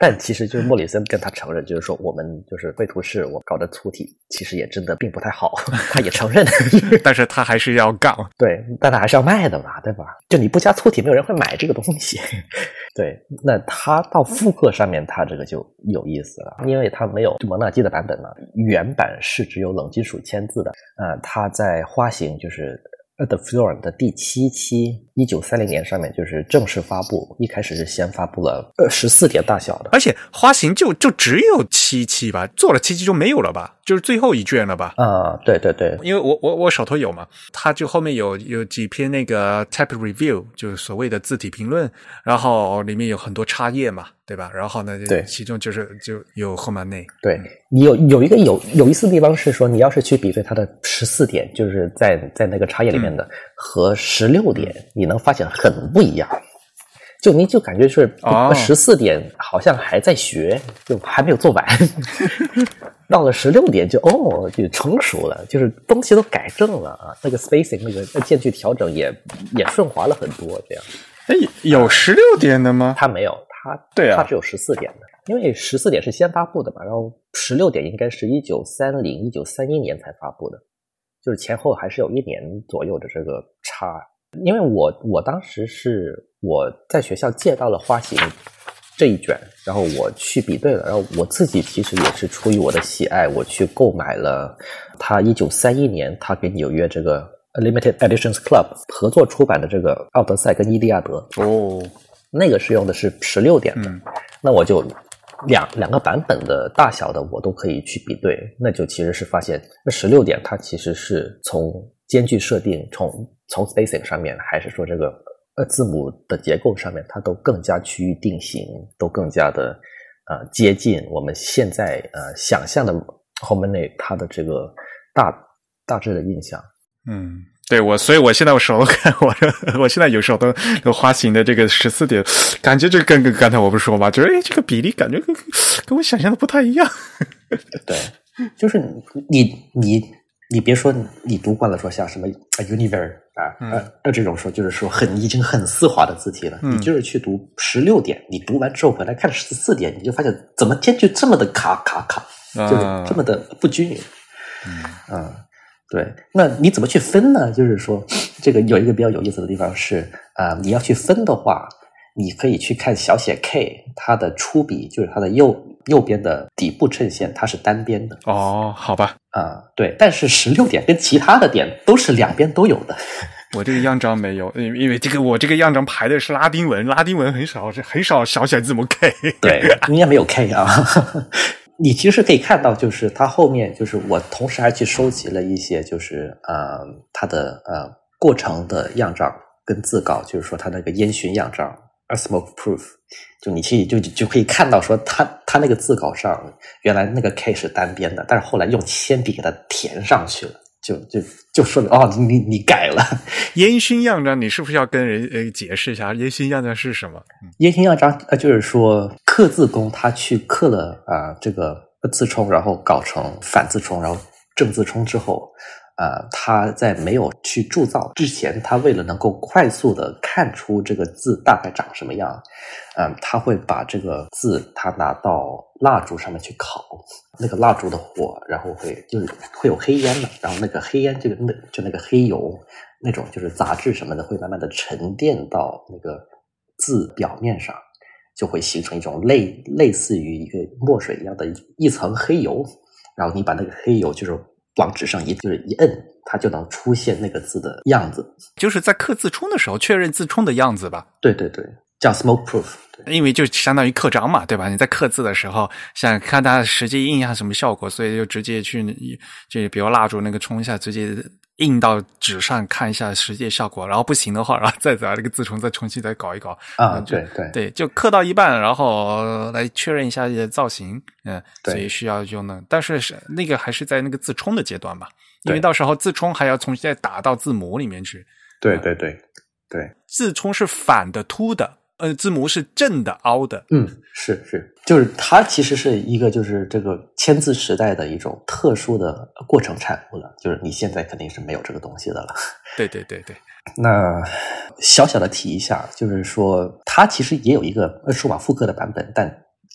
但其实就是莫里森跟他承认，就是说我们就是绘图室我搞的粗体其实也真的并不太好，他也承认但是他还是要杠。 对，但他还是要卖的嘛，对吧？就你不加粗体没有人会买这个东西。对，那他到复刻上面他这个就有意思了，因为他没有蒙纳基的版本嘛，原版是只有冷金属签字的，他在花形就是The Floor 的第7期1930年上面就是正式发布，一开始是先发布了14点大小的， 而且花形就只有7期吧，做了7期就没有了吧，就是最后一卷了吧？ 对对对， 因为我手头有嘛，它就后面有几篇那个 type review， 就是所谓的字体评论，然后里面有很多插页嘛，对吧？然后呢， 对， 其中就有后面内， 对，你有一个有意思的地方是说，你要是去比对它的14点，就是在那个插页里面的和16点，你能发现很不一样。你就感觉是14点好像还在学，就还没有做完。到了16点就成熟了，就是东西都改正了啊，那个 spacing 那个间距调整也顺滑了很多，这样。 有16点的吗？ 它没有，它只有14点的，因为14点是先发布的嘛，然后16点应该是1930、1931年才发布的，就是前后还是有1年左右的这个差。因为我当时是我在学校借到了花形这一卷，然后我去比对了，然后我自己其实也是出于我的喜爱，我去购买了他1931年他给纽约这个 Limited Editions Club 合作出版的这个奥德赛跟伊利亚德。那个是用的是16点的，那我就两个版本的大小的我都可以去比对，那就其实是发现那16点它其实是从间距设定从 spacing 上面，还是说这个字母的结构上面，它都更加趋于定型，都更加的接近我们现在想象的 Homenade 它的这个大致的印象。 对，所以我现在手都看我现在有时候都花形的这个14点，感觉这跟刚才我不是说嘛，就是这个比例感觉跟我想象的不太一样。 对，就是你别说你读惯了说像什么 Univer 这种说就是说已经很丝滑的字体了，你就是去读16点，你读完之后回来看14点，你就发现怎么间距这么的卡，就是这么的不均匀。对，那你怎么去分呢？就是说这个有一个比较有意思的地方是你要去分的话，你可以去看小写 K 它的出笔，就是它的右边的底部衬线它是单边的。 好吧。 对，但是16点跟其他的点都是两边都有的。 我这个样章没有，因为我这个样章排的是拉丁文很少小写字母 K。 对，应该没有 K 啊。你其实可以看到，就是它后面就是我同时还去收集了一些，就是它的过程的样章跟字稿，就是说它那个烟熏样章 A Smoke Proof， 就你去就可以看到说它那个字稿上原来那个 K 是单边的，但是后来用铅笔给它填上去了，就说你改了。 烟熏样章你是不是要跟人解释一下烟熏样章是什么？ 烟熏样章就是说刻字工他去刻了这个字冲，然后搞成反字冲，然后正字冲之后他在没有去铸造之前，他为了能够快速的看出这个字大概长什么样，他会把这个字他拿到蜡烛上面去烤，那个蜡烛的火然后会有黑烟了，然后那个黑烟就那个黑油那种就是杂质什么的会慢慢的沉淀到那个字表面上，就会形成一种类似于一个墨水一样的一层黑油，然后你把那个黑油就是往纸上一摁，它就能出现那个字的样子。 就是在刻字冲的时候确认字冲的样子吧？ 对对对，叫 smoke proof。 因为就相当于刻章嘛，对吧？你在刻字的时候想看它实际印下什么效果，所以就直接就比如蜡烛那个冲一下，直接印到纸上看一下实际效果，然后不行的话，然后再把这个字冲再重新再搞一搞对，就刻到一半，然后来确认一下造型，所以需要用的，但是那个还是在那个字冲的阶段吧，因为到时候字冲还要重新再打到字母里面去。 对， 字冲是反的凸的。字母是正的凹的。 是，就是它其实是一个就是这个签字时代的一种特殊的过程产物了，就是你现在肯定是没有这个东西的了。 对。 那小小的提一下，就是说它其实也有一个数码复刻的版本，但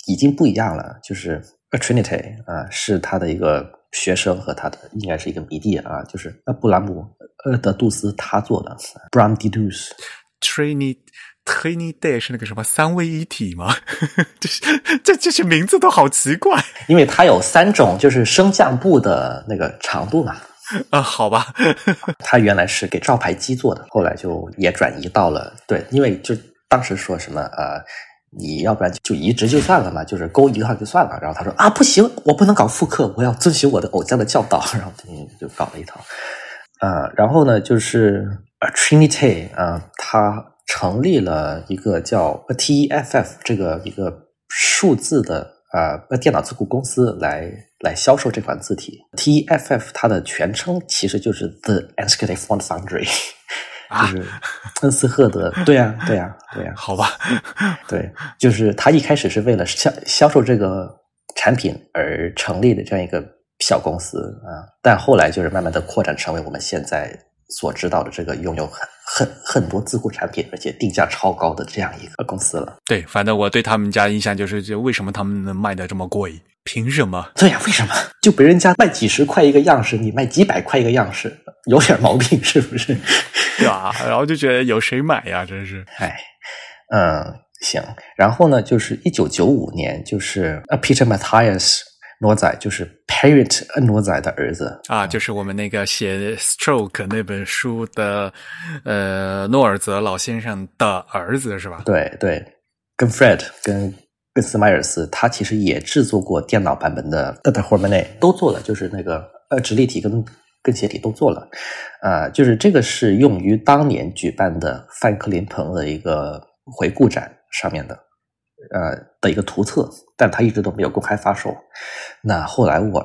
已经不一样了，就是 Trinity 是他的一个学生和他的应该是一个迷弟啊，就是布拉姆德杜斯他做的 Bram de Dus Trinity 是那个什么三位一体吗？这些名字都好奇怪。 因为它有3种就是升降部的那个长度嘛。 好吧。 他原来是给照排机做的，后来就也转移到了对，因为就当时说什么你要不然就移植就算了嘛，就是勾一个号就算了。然后他说不行，我不能搞复刻，我要遵循我的偶像的教导。然后就搞了一套。然后呢，就是 Trinity 他成立了一个叫 TEFF 这个一个数字的电脑字库公司来销售这款字体。TEFF 它的全称其实就是 The Enschede Font Foundry， 就是恩斯赫德。对呀。 好吧。 对，就是他一开始是为了销售这个产品而成立的这样一个小公司但后来就是慢慢的扩展成为我们现在所知道的这个拥有很多字库产品而且定价超高的这样一个公司了。 对，反正我对他们家印象就是为什么他们能卖得这么贵，凭什么？ 对呀，为什么？就别人家卖几十块一个样式，你卖几百块一个样式，有点毛病是不是？ 对啊，然后就觉得有谁买呀，真是。 行。然后呢，就是1995年，就是 Peter Matthias 诺仔，就是 Parrot 诺仔的儿子就是我们那个写 Stroke 那本书的诺尔泽老先生的儿子是吧？ 对，跟 Fred 跟斯迈尔斯，他其实也制作过电脑版本的 The Hormone 都做了，就是那个直立体跟斜体都做了就是这个是用于当年举办的范克林朋的一个回顾展上面的一个图册，但它一直都没有公开发售。那后来我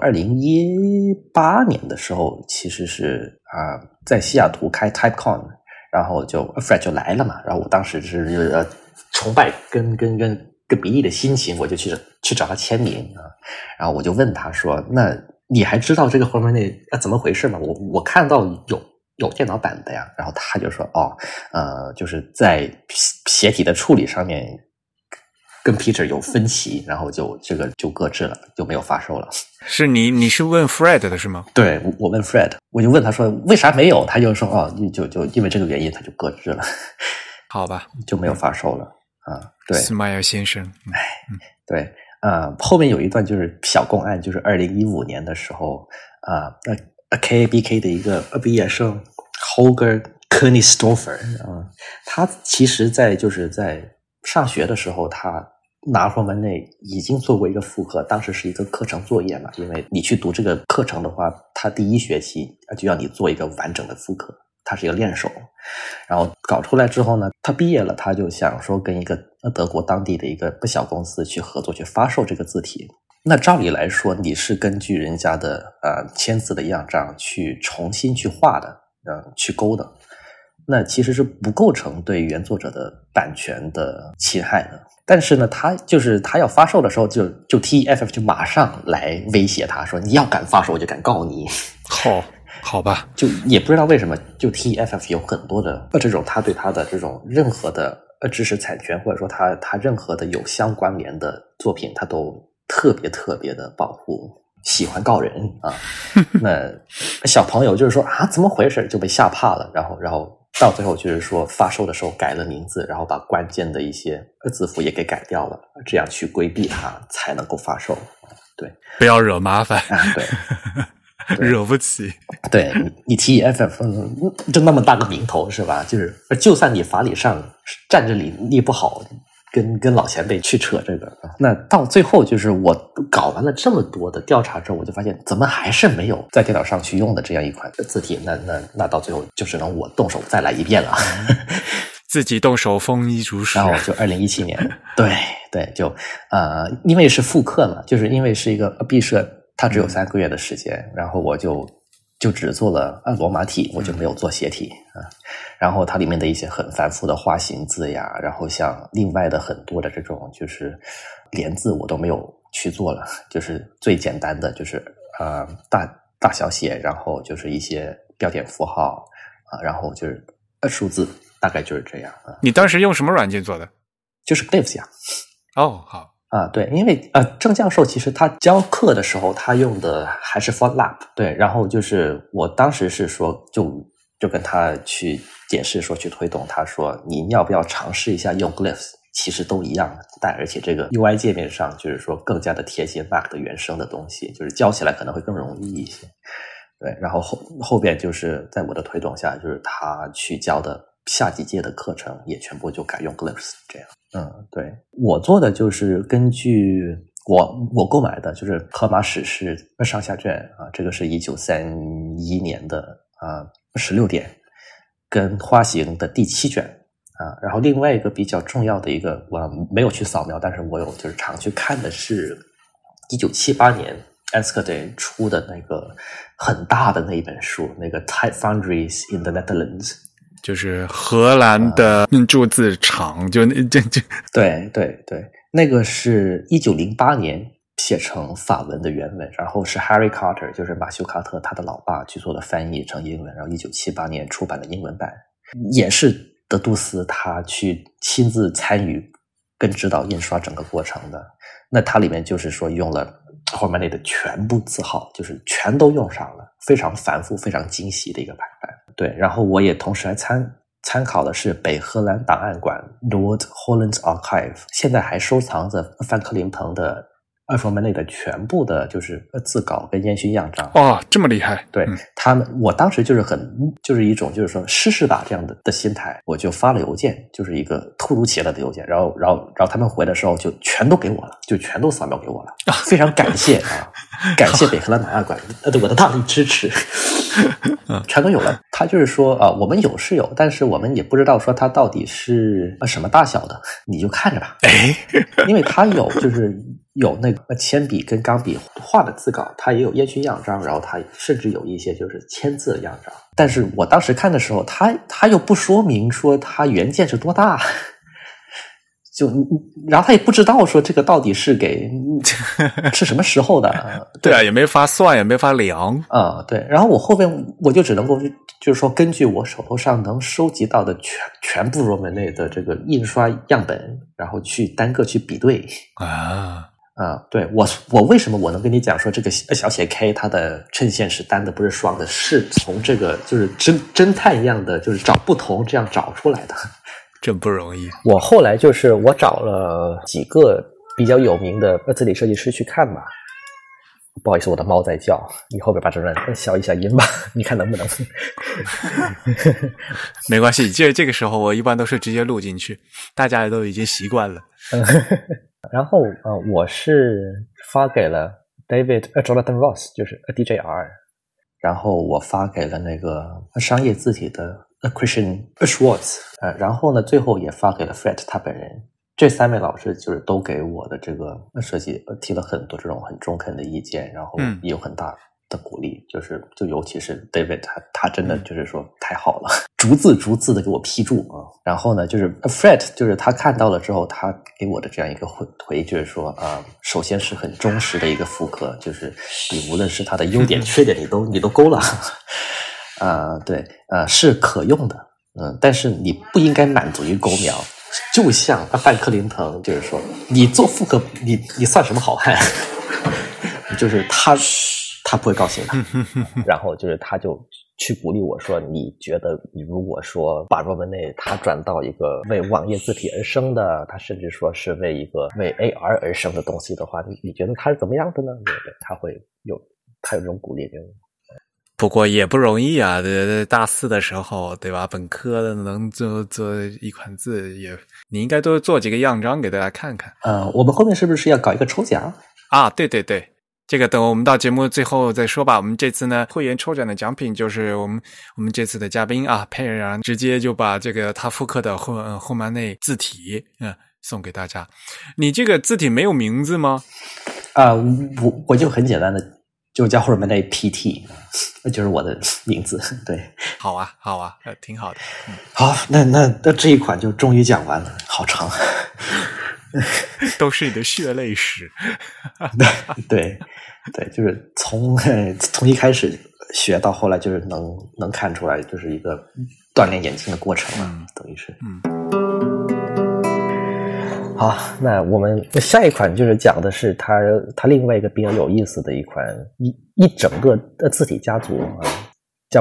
2018年的时候其实是在西雅图开 TypeCon， 然后就 Fred 就来了嘛，然后我当时是崇拜跟比利的心情，我就去找他签名然后我就问他说，那你还知道这个后面怎么回事吗？我看到有电脑版的呀。然后他就说就是在斜体的处理上面跟 Peter 有分歧，然后这个就搁置了，就没有发售了。 是你是问 Fred 的是吗？ 对，我问 Fred， 我就问他说为啥没有，他就说就因为这个原因他就搁置了。 好吧， 就没有发售了对， 斯迈尔先生。 对后面有一段就是小公案，就是2015年的时候KABK 的一个毕业生 Holger Königsdorfer 他其实就是在上学的时候，他拿Hormone内已经做过一个复刻，当时是一个课程作业嘛，因为你去读这个课程的话，他第1学期就要你做一个完整的复刻，他是一个练手。然后搞出来之后呢，他毕业了，他就想说跟一个德国当地的一个小公司去合作，去发售这个字体。那照理来说，你是根据人家的签字的样章去重新去画的去勾的，那其实是不构成对原作者的版权的侵害的。但是呢，他要发售的时候就 TEFF 就马上来威胁他说，你要敢发售我就敢告你。 好吧， 就也不知道为什么，就 TEFF 有很多的这种他对他的这种任何的知识产权，或者说他任何的有相关联的作品，他都特别的保护，喜欢告人那小朋友就是说怎么回事，就被吓怕了，然后到最后就是说发售的时候改了名字，然后把关键的一些字符也给改掉了，这样去规避它才能够发售。对， 不要惹麻烦对惹不起。 对，你 TEFF 就那么大个名头是吧？就算你法理上站着理不好，跟老前辈去扯这个，那到最后就是我搞完了这么多的调查之后，我就发现怎么还是没有在电脑上去用的这样一款字体。那到最后就只能我动手再来一遍了。 自己动手丰衣足食。 然后就2017年，对，就因为是复刻嘛，就是因为是一个毕设，它只有3个月的时间，然后我就只做了罗马体，我就没有做斜体然后它里面的一些很繁复的花形字呀，然后像另外的很多的这种就是连字我都没有去做了，就是最简单的就是大小写，然后就是一些标点符号然后就是数字，大概就是这样你当时用什么软件做的？ 就是 Glyphs 呀。 好对，因为郑教授其实他教课的时候，他用的还是 FODLab， 对，然后就是我当时是说就跟他去解释说去推动，他说你要不要尝试一下用 Glyphs， 其实都一样，但而且这个 UI 界面上就是说更加的贴近 Mac 的原生的东西，就是教起来可能会更容易一些。对，然后后边就是在我的推动下，就是他去教的下几届的课程也全部就改用 Glyphs 这样。对，我做的就是根据我购买的就是荷马史诗上下卷啊，这个是1931年的16点，跟花形的第7卷啊。然后另外一个比较重要的一个我没有去扫描，但是我有就是常去看的是1978年 Enschede 出的那个很大的那一本书，那个 Type Foundries in the Netherlands， 就是荷兰的铸字厂，就对，那个是1908年写成法文的原文，然后是 Harry Carter， 就是马修卡特他的老爸去做的翻译成英文，然后1978年出版的英文版，也是德杜斯他去亲自参与跟指导印刷整个过程的。那它里面就是说用了后面的全部字号，就是全都用上了，非常繁复非常精细的一个排版。对，然后我也同时还参考的是北荷兰档案馆 Noord-Holland Archive， 现在还收藏着范克林朋的Alpha-Mene的全部的就是字稿跟烟熏样章。 这么厉害。 对，他们我当时就是一种就是说试试吧这样的心态，我就发了邮件，就是一个突如其来的邮件，然后他们回的时候就全都给我了，就全都扫描给我了，非常感谢感谢北荷兰档案馆对我的大力支持。全都有了。他就是说我们有是有，但是我们也不知道说它到底是什么大小的，你就看着吧。因为它就是有那个铅笔跟钢笔画的字稿，它也有烟熏样章，然后它甚至有一些就是签字的样章。但是我当时看的时候，他又不说明说它原件是多大。然后他也不知道说这个到底是是什么时候的。 对啊，也没法算，也没法量对。然后我后边我就只能够就是说根据我手头上能收集到的全部 Romanet 的这个印刷样本，然后去单个去比对对，我为什么我能跟你讲说这个小写 K 它的衬线是单的不是双的，是从这个就是侦探一样的就是找不同这样找出来的。 真不容易。 我后来就是我找了几个比较有名的字体设计师去看吧。不好意思，我的猫在叫，你后边把这段消一下音吧，你看能不能？ 没关系，这个时候我一般都是直接录进去，大家都已经习惯了。 然后我是发给了 Jonathan Ross， 就是 DJR， 然后我发给了那个商业字体的Christian Schwartz， 然后呢，最后也发给了 Fred 他本人。这3位老师就是都给我的这个设计提了很多这种很中肯的意见，然后也有很大的鼓励，就尤其是 David 他真的就是说太好了，逐字的给我批注然后呢，就是 Fred 就是他看到了之后，他给我的这样一个回就是说首先是很忠实的一个复刻，就是你无论是他的优点缺点你都勾了对是可用的但是你不应该满足于勾描。就像范克林腾就是说你做复刻你算什么好汉就是他不会高兴的然后就是他就去鼓励我说你觉得你如果说把 Romanet 他转到一个为网页字体而生的，他甚至说是为一个为 AR 而生的东西的话，你觉得他是怎么样的呢？对，他有这种鼓励给我。 不过也不容易啊，大4的时候对吧，本科的能做一款字你应该多做几个样章给大家看看。 我们后面是不是要搞一个抽奖对，这个等我们到节目最后再说吧。我们这次呢会员抽奖的奖品就是我们这次的嘉宾佩尔然直接就把这个他复刻的后面那字体送给大家。你这个字体没有名字吗？ 我就很简单的就叫后面那 PT， 就是我的名字。对， 好啊，挺好的。 好，那这一款就终于讲完了，好长， 都是你的血泪史。 对，就是从一开始学到后来，就是能看出来，就是一个锻炼眼睛的过程了，等于是。 好，那我们下一款就是讲的是它另外一个比较有意思的一款一整个字体家族啊，叫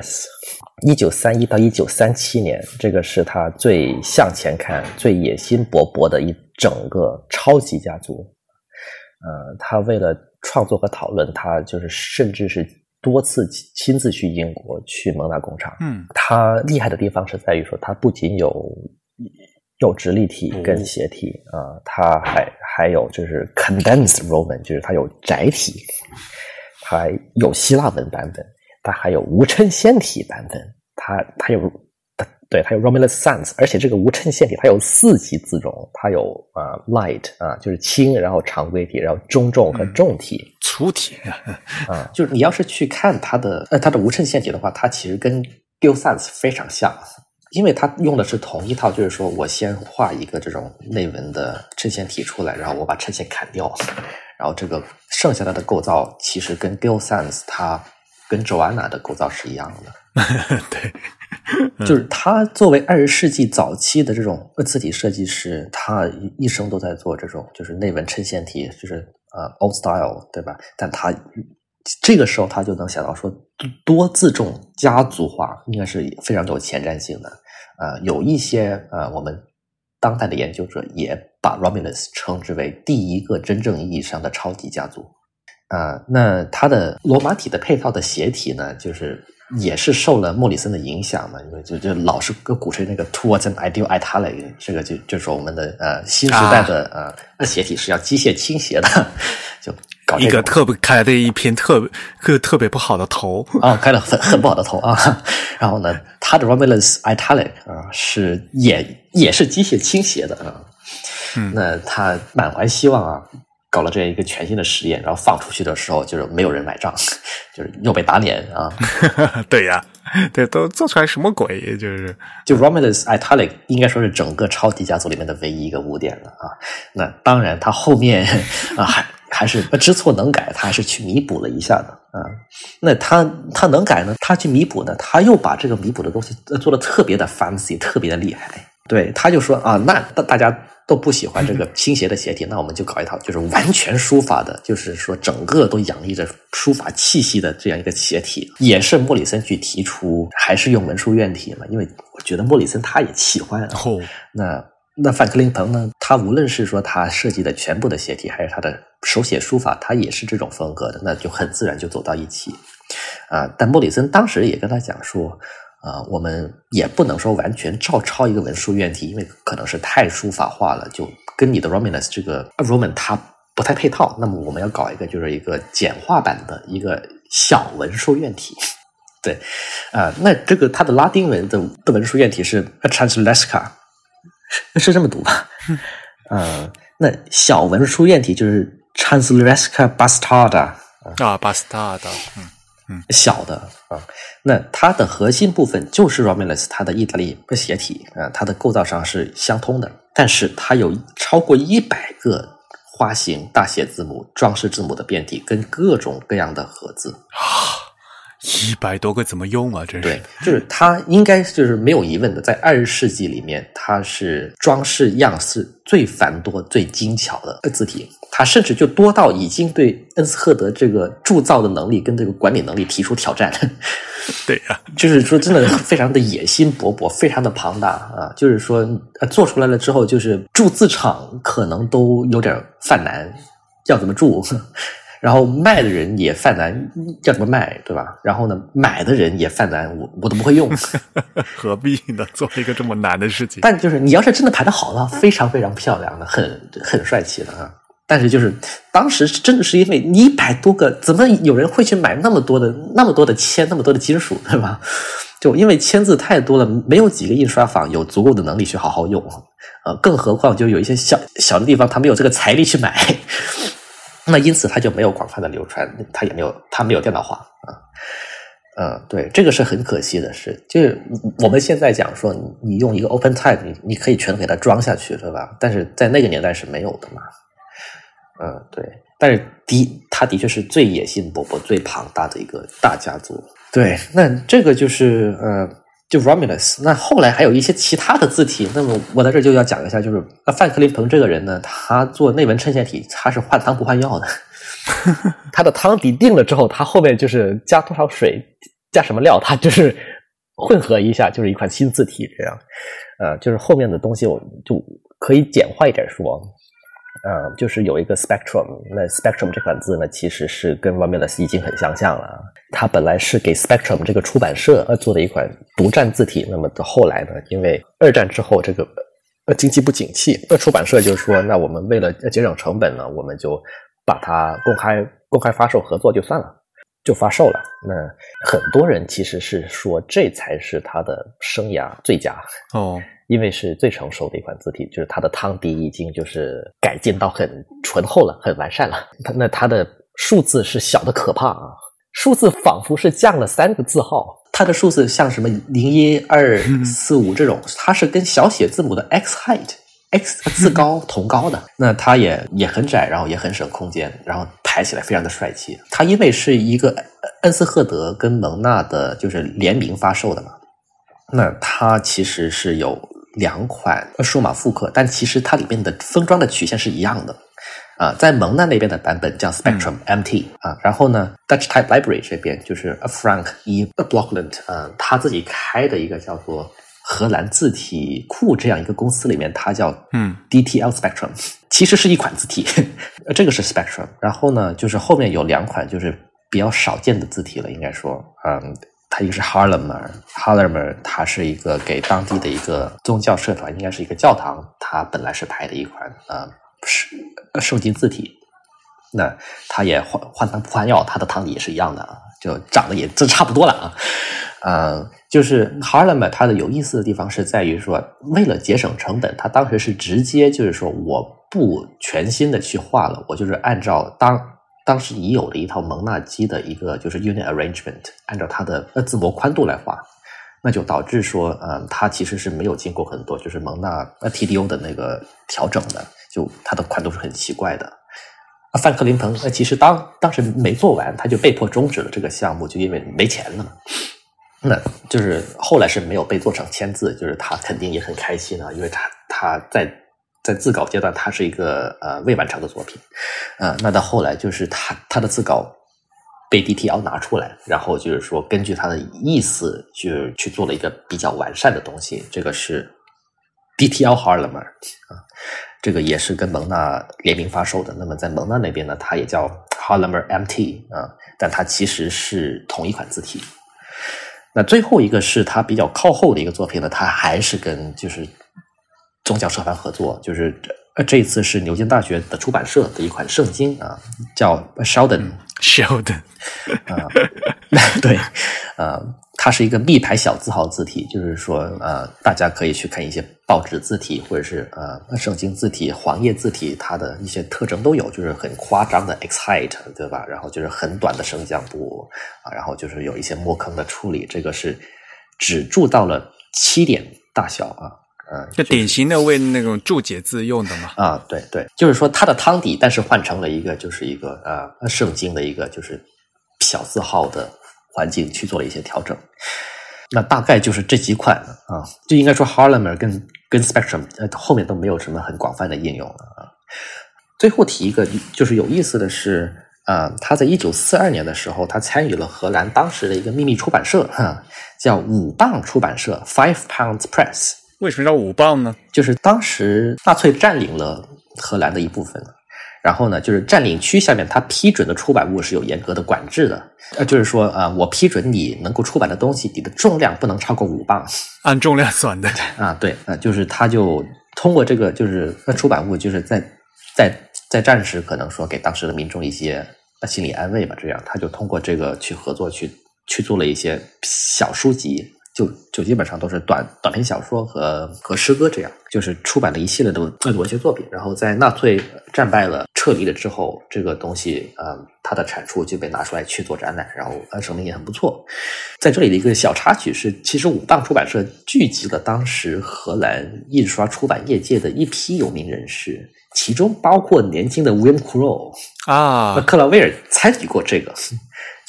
Romulus。1931到1937年，这个是它最向前看、最野心勃勃的一整个超级家族。他为了创作和讨论，他就是甚至是多次亲自去英国去蒙纳工厂。他厉害的地方是在于说，他不仅有直立体跟斜体它还有就是 condensed Roman， 就是它有窄体，它还有希腊文版本，它还有无衬线体版本，它有Romulus Sans， 而且这个无衬线体它有4级字容，它有light 就是轻，然后常规体，然后中重和重体， 粗体就是你要是去看它的无衬线体的话，它其实跟 Gill Sans 非常像。因为它用的是同一套，就是说我先画一个这种内纹的衬线体出来，然后我把衬线砍掉，然后这个剩下的构造其实跟 Gill Sans 它跟 Joanna 的构造是一样的。 对， 就是他作为20世纪早期的这种字体设计师，他一生都在做这种就是内纹衬线体，就是old style， 对吧？但他这个时候他就能想到说，多字重家族化应该是非常有前瞻性的。有一些我们当代的研究者也把 Romulus 称之为第一个真正意义上的超级家族。那它的罗马体的配套的斜体呢，就是也是受了莫里森的影响嘛，因为就老是鼓吹那个 towards an ideal italic， 这个就是我们的新时代的斜体是要机械倾斜的，就搞这一个特别开的一片特别不好的头开了很不好的头然后呢，它的 Romulus italic 是也是机械倾斜的那他满怀希望搞了这样一个全新的实验，然后放出去的时候就是没有人买账，就是又被打脸对呀，对，都做出来什么鬼？ 就 Romulus italic 应该说是整个超级家族里面的唯一一个污点了那当然他后面还是知错能改，他还是去弥补了一下的那他能改呢，他去弥补呢，他又把这个弥补的东西做得特别的 fancy， 特别的厉害。对，他就说那大家都不喜欢这个倾斜的斜体，那我们就搞一套就是完全书法的，就是说整个都洋溢着书法气息的这样一个斜体。也是莫里森去提出还是用文书院体嘛，因为我觉得莫里森他也喜欢那范克林彭呢，他无论是说他设计的全部的斜体，还是他的手写书法，他也是这种风格的，那就很自然就走到一起但莫里森当时也跟他讲说我们也不能说完全照抄一个文书院体，因为可能是太书法化了，就跟你的 Romulus 这个 Roman 它不太配套，那么我们要搞一个就是一个简化版的一个小文书院体。对那这个它的拉丁文的文书院体是 Translesca， 是这么读吧那小文书院体就是 Translesca Bastarda Bastarda 小的那它的核心部分就是 Romulus 它的意大利斜体它的构造上是相通的，但是它有超过100个花形大写字母装饰字母的变体跟各种各样的盒子 100多个怎么用真是。 对，就是它应该就是没有疑问的，在20世纪里面它是装饰样式最繁多最精巧的字体，它甚至就多到已经对恩斯赫德这个铸造的能力跟这个管理能力提出挑战。 对呀就是说真的非常的野心勃勃，非常的庞大就是说做出来了之后，就是铸字厂可能都有点犯难，要怎么铸然后卖的人也犯难，要怎么卖，对吧？然后呢，买的人也犯难，我都不会用， 何必呢？做一个这么难的事情。 但就是你要是真的排得好的话，非常非常漂亮的，很帅气的但是就是当时真的是因为你100多个，怎么有人会去买那么多的铅，那么多的金属，对吧？就因为铅字太多了，没有几个印刷坊有足够的能力去好好用更何况就有一些小的地方，他没有这个财力去买。那因此它就没有广泛的流传，它没有电脑化对，这个是很可惜的事。就是我们现在讲说你用一个 OpenType 你可以全给它装下去，对吧？但是在那个年代是没有的嘛对，但是它的确是最野心勃勃最庞大的一个大家族。对，那这个就是就 Romulus。那后来还有一些其他的字体，那么我在这就要讲一下，就是范克林彭这个人呢，他做内文衬线体，他是换汤不换药的。他的汤底定了之后，他后面就是加多少水，加什么料，他就是混合一下，就是一款新字体这样。就是后面的东西我就可以简化一点说。就是有一个 Spectrum， 那 Spectrum 这款字呢，其实是跟 Romulus 已经很相像了。它本来是给 Spectrum 这个出版社做的一款独占字体，那么后来呢，因为二战之后这个经济不景气，出版社就说，那我们为了节省成本呢，我们就把它公开发售合作就算了，就发售了。那很多人其实是说这才是他的生涯最佳因为是最成熟的一款字体，就是它的汤底已经就是改进到很醇厚了，很完善了。那它的数字是小的可怕啊，数字仿佛是降了3个字号。它的数字像什么01245这种，它是跟小写字母的 X height X 字高同高的。那它也很窄，然后也很省空间，然后排起来非常的帅气。它因为是一个恩斯赫德跟蒙纳的就是联名发售的嘛，那它其实是有2款数码复刻，但其实它里面的封装的曲线是一样的在蒙纳那边的版本叫 Spectrum MT然后呢 Dutch Type Library 这边就是 Frank E. Blokland 他自己开的一个叫做荷兰字体库这样一个公司里面，它叫DTL Spectrum，其实是一款字体这个是 Spectrum。然后呢就是后面有2款就是比较少见的字体了，应该说它一个是 Haarlemmer 它是一个给当地的一个宗教社团，应该是一个教堂，它本来是排的一款圣经字体。那它也换汤不换药，它的汤底也是一样的就长得也这差不多了就是 Haarlemmer 它的有意思的地方是在于说，为了节省成本，它当时是直接就是说我不全新的去画了，我就是按照当时已有的一套蒙纳基的一个就是 unit arrangement， 按照它的字模宽度来画，那就导致说它其实是没有经过很多就是蒙纳TDO 的那个调整的，就它的宽度是很奇怪的。范克林彭其实当时没做完，他就被迫终止了这个项目，就因为没钱了嘛。那就是后来是没有被做成签字，就是他肯定也很开心因为他在自稿阶段，它是一个未完成的作品，那到后来就是他的自稿被 DTL 拿出来，然后就是说根据他的意思就去做了一个比较完善的东西，这个是 DTL Haarlemmer这个也是跟蒙纳联名发售的。那么在蒙纳那边呢，它也叫 Haarlemmer MT 但它其实是同一款字体。那最后一个是它比较靠后的一个作品呢，它还是跟就是宗教社团合作，就是这一次是牛津大学的出版社的一款圣经叫 Sheldon 对它是一个密排小字号字体，就是说大家可以去看一些报纸字体或者是圣经字体、黄页字体，它的一些特征都有，就是很夸张的 X height 对吧，然后就是很短的升降部然后就是有一些摸坑的处理，这个是只注到了7点大小就典型的为那种注解字用的嘛对对，就是说它的汤底但是换成了一个就是一个圣经的一个就是小字号的环境去做了一些调整。那大概就是这几款就应该说 Haarlemmer 跟 Spectrum 后面都没有什么很广泛的应用了最后提一个就是有意思的是他在1942年的时候，他参与了荷兰当时的一个秘密出版社叫5磅出版社 5 Pounds Press。 为什么叫5磅呢？ 就是当时纳粹占领了荷兰的一部分，然后呢就是占领区下面他批准的出版物是有严格的管制的就是说我批准你能够出版的东西，你的重量不能超过5磅， 按重量算的对就是他就通过这个就是出版物就是在战时可能说给当时的民众一些心理安慰吧，这样他就通过这个去合作去做了一些小书籍，就基本上都是短篇小说和诗歌，这样就是出版了一系列的文学作品。然后在纳粹战败了撤离了之后，这个东西它的产出就被拿出来去做展览，然后声名也很不错。在这里的一个小插曲是，其实5磅出版社聚集了当时荷兰印刷出版业界的一批有名人士，其中包括年轻的 Willem Crowe 克劳威尔参与过这个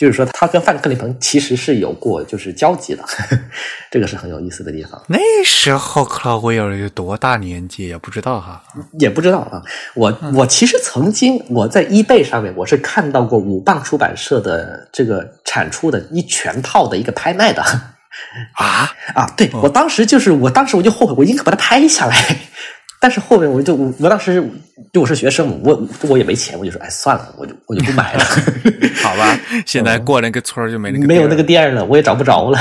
就是说他跟范克林朋其实是有过就是交集的，这个是很有意思的地方。 那时候克劳威尔有多大年纪也不知道哈， 也不知道啊。我其实曾经我在 eBay 上面我是看到过5磅出版社的这个产出的一全套的一个拍卖的。对，我当时我就后悔，我应该把它拍下来。但是后面我当时我是学生，我也没钱，我就说算了，我就不买了。 好吧，现在过了那个村就没有那个店了，我也找不着了。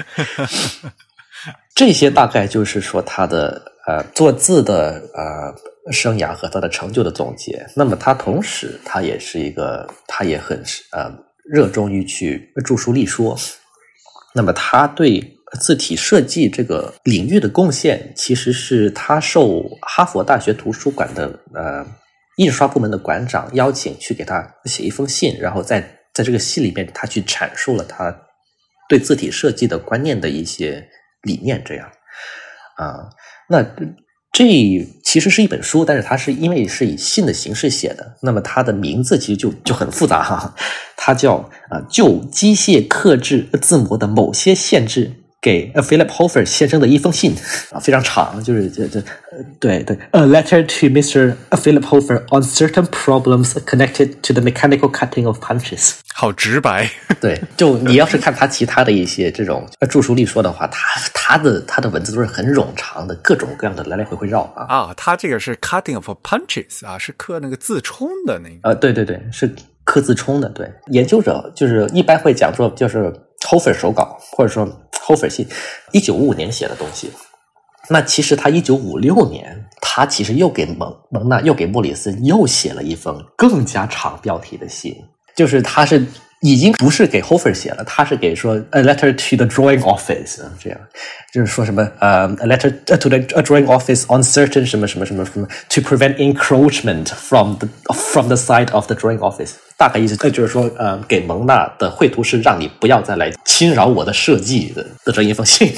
这些大概就是说他的做字的生涯和他的成就的总结。那么他同时他也很热衷于去著书立说。那么他对字体设计这个领域的贡献，其实是他受哈佛大学图书馆的印刷部门的馆长邀请去给他写一封信，然后在这个信里面他去阐述了他对字体设计的观念的一些理念，这样那这其实是一本书，但是它是因为是以信的形式写的，那么它的名字其实就很复杂哈，它叫就机械刻制字模的某些限制给 Philip Hofer 先生的一封信非常长，就是对 A letter to Mr. Philip Hofer on certain problems connected to the mechanical cutting of punches。 好直白。 对，就你要是看他其他的一些这种著书立说的话，他的文字都是很冗长的，各种各样的来来回回绕他这个是 cutting of punches 是刻那个字冲的那个对，是刻字冲的。对，研究者就是一般会讲说就是 Hofer 手稿或者说 Hofer 信1955年写的东西。那其实他1956年他其实又给蒙纳又给莫里森又写了一封更加长标题的信，就是他是已经不是给 Hofer 写了，他是给说 A letter to the drawing office， 这样就是说什么A letter to the drawing office on certain 什么 to prevent encroachment from the side of the drawing office， 大概意思就是说给蒙纳的绘图师让你不要再来侵扰我的设计的这一封信。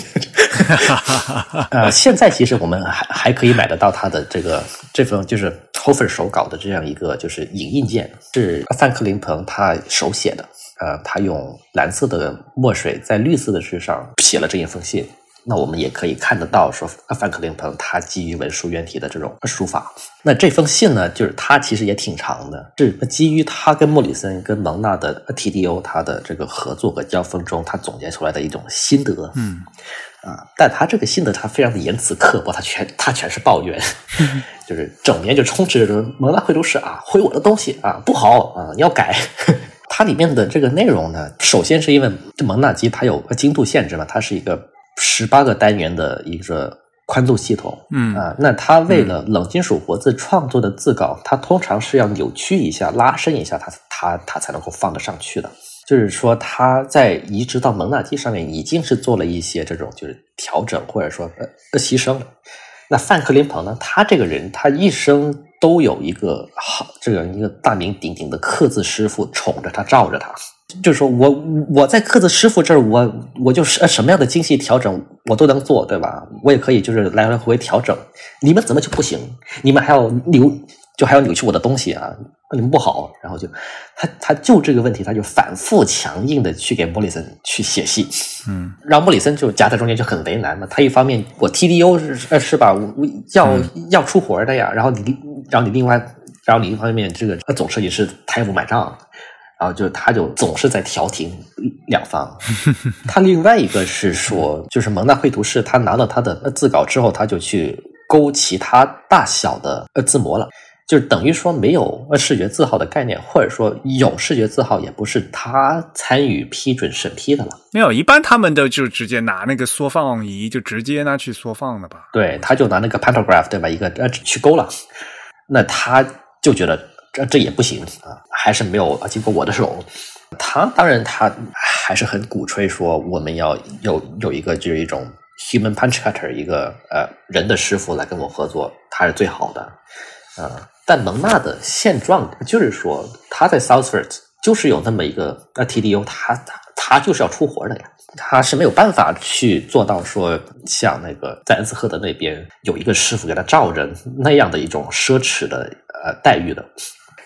现在其实我们还可以买得到他的这封就是 Hofer 手稿的这样一个就是影印件，是范克林朋他手写的。他用蓝色的墨水在绿色的纸上写了这一封信。那我们也可以看得到说范克林朋他基于文书原体的这种书法。那这封信呢，就是他其实也挺长的，是基于他跟莫里森跟蒙纳的 TDO 他的这个合作和交锋中他总结出来的一种心得。但他这个心得他非常的言辞刻薄，他全是抱怨，就是整面就充斥着蒙纳绘图师毁我的东西不好你要改。它里面的这个内容呢，首先是因为蒙纳机它有精度限制嘛，它是一个18个单元的一个宽度系统。那它为了冷金属活字创作的字稿，它通常是要扭曲一下拉伸一下它才能够放得上去的。就是说它在移植到蒙纳机上面已经是做了一些这种就是调整或者说牺牲了。那范克林朋呢，他这个人他一生都有一个大名鼎鼎的刻字师傅宠着他罩着他，就是说我在刻字师傅这儿我就什么样的精细调整我都能做，对吧？我也可以就是来回回调整，你们怎么就不行？你们还要扭曲我的东西你们不好。然后就他就这个问题他就反复强硬的去给莫里森去写信。让莫里森就夹在中间就很为难嘛。他一方面我 TDO 是吧，要出活的呀，然后你另一方面这个总设计师他也不买账，然后他就总是在调停两方。他另外一个是说，就是蒙纳绘图师他拿到他的字稿之后，他就去勾其他大小的字模了。就是等于说没有视觉字号的概念，或者说有视觉字号也不是他参与批准审批的了。 没有，一般他们都就直接拿那个缩放仪就直接拿去缩放的吧。 对，他就拿那个 pantograph 对吧，一个去勾了。那他就觉得这也不行还是没有经过我的手。他当然他还是很鼓吹说我们要有一个就是一种 human punch cutter， 一个人的师傅来跟我合作，他是最好的。但蒙纳的现状就是说他在 Southford 就是有那么一个TDO， 他就是要出活的呀，他是没有办法去做到说像那个在恩斯赫德那边有一个师傅给他罩着那样的一种奢侈的待遇的。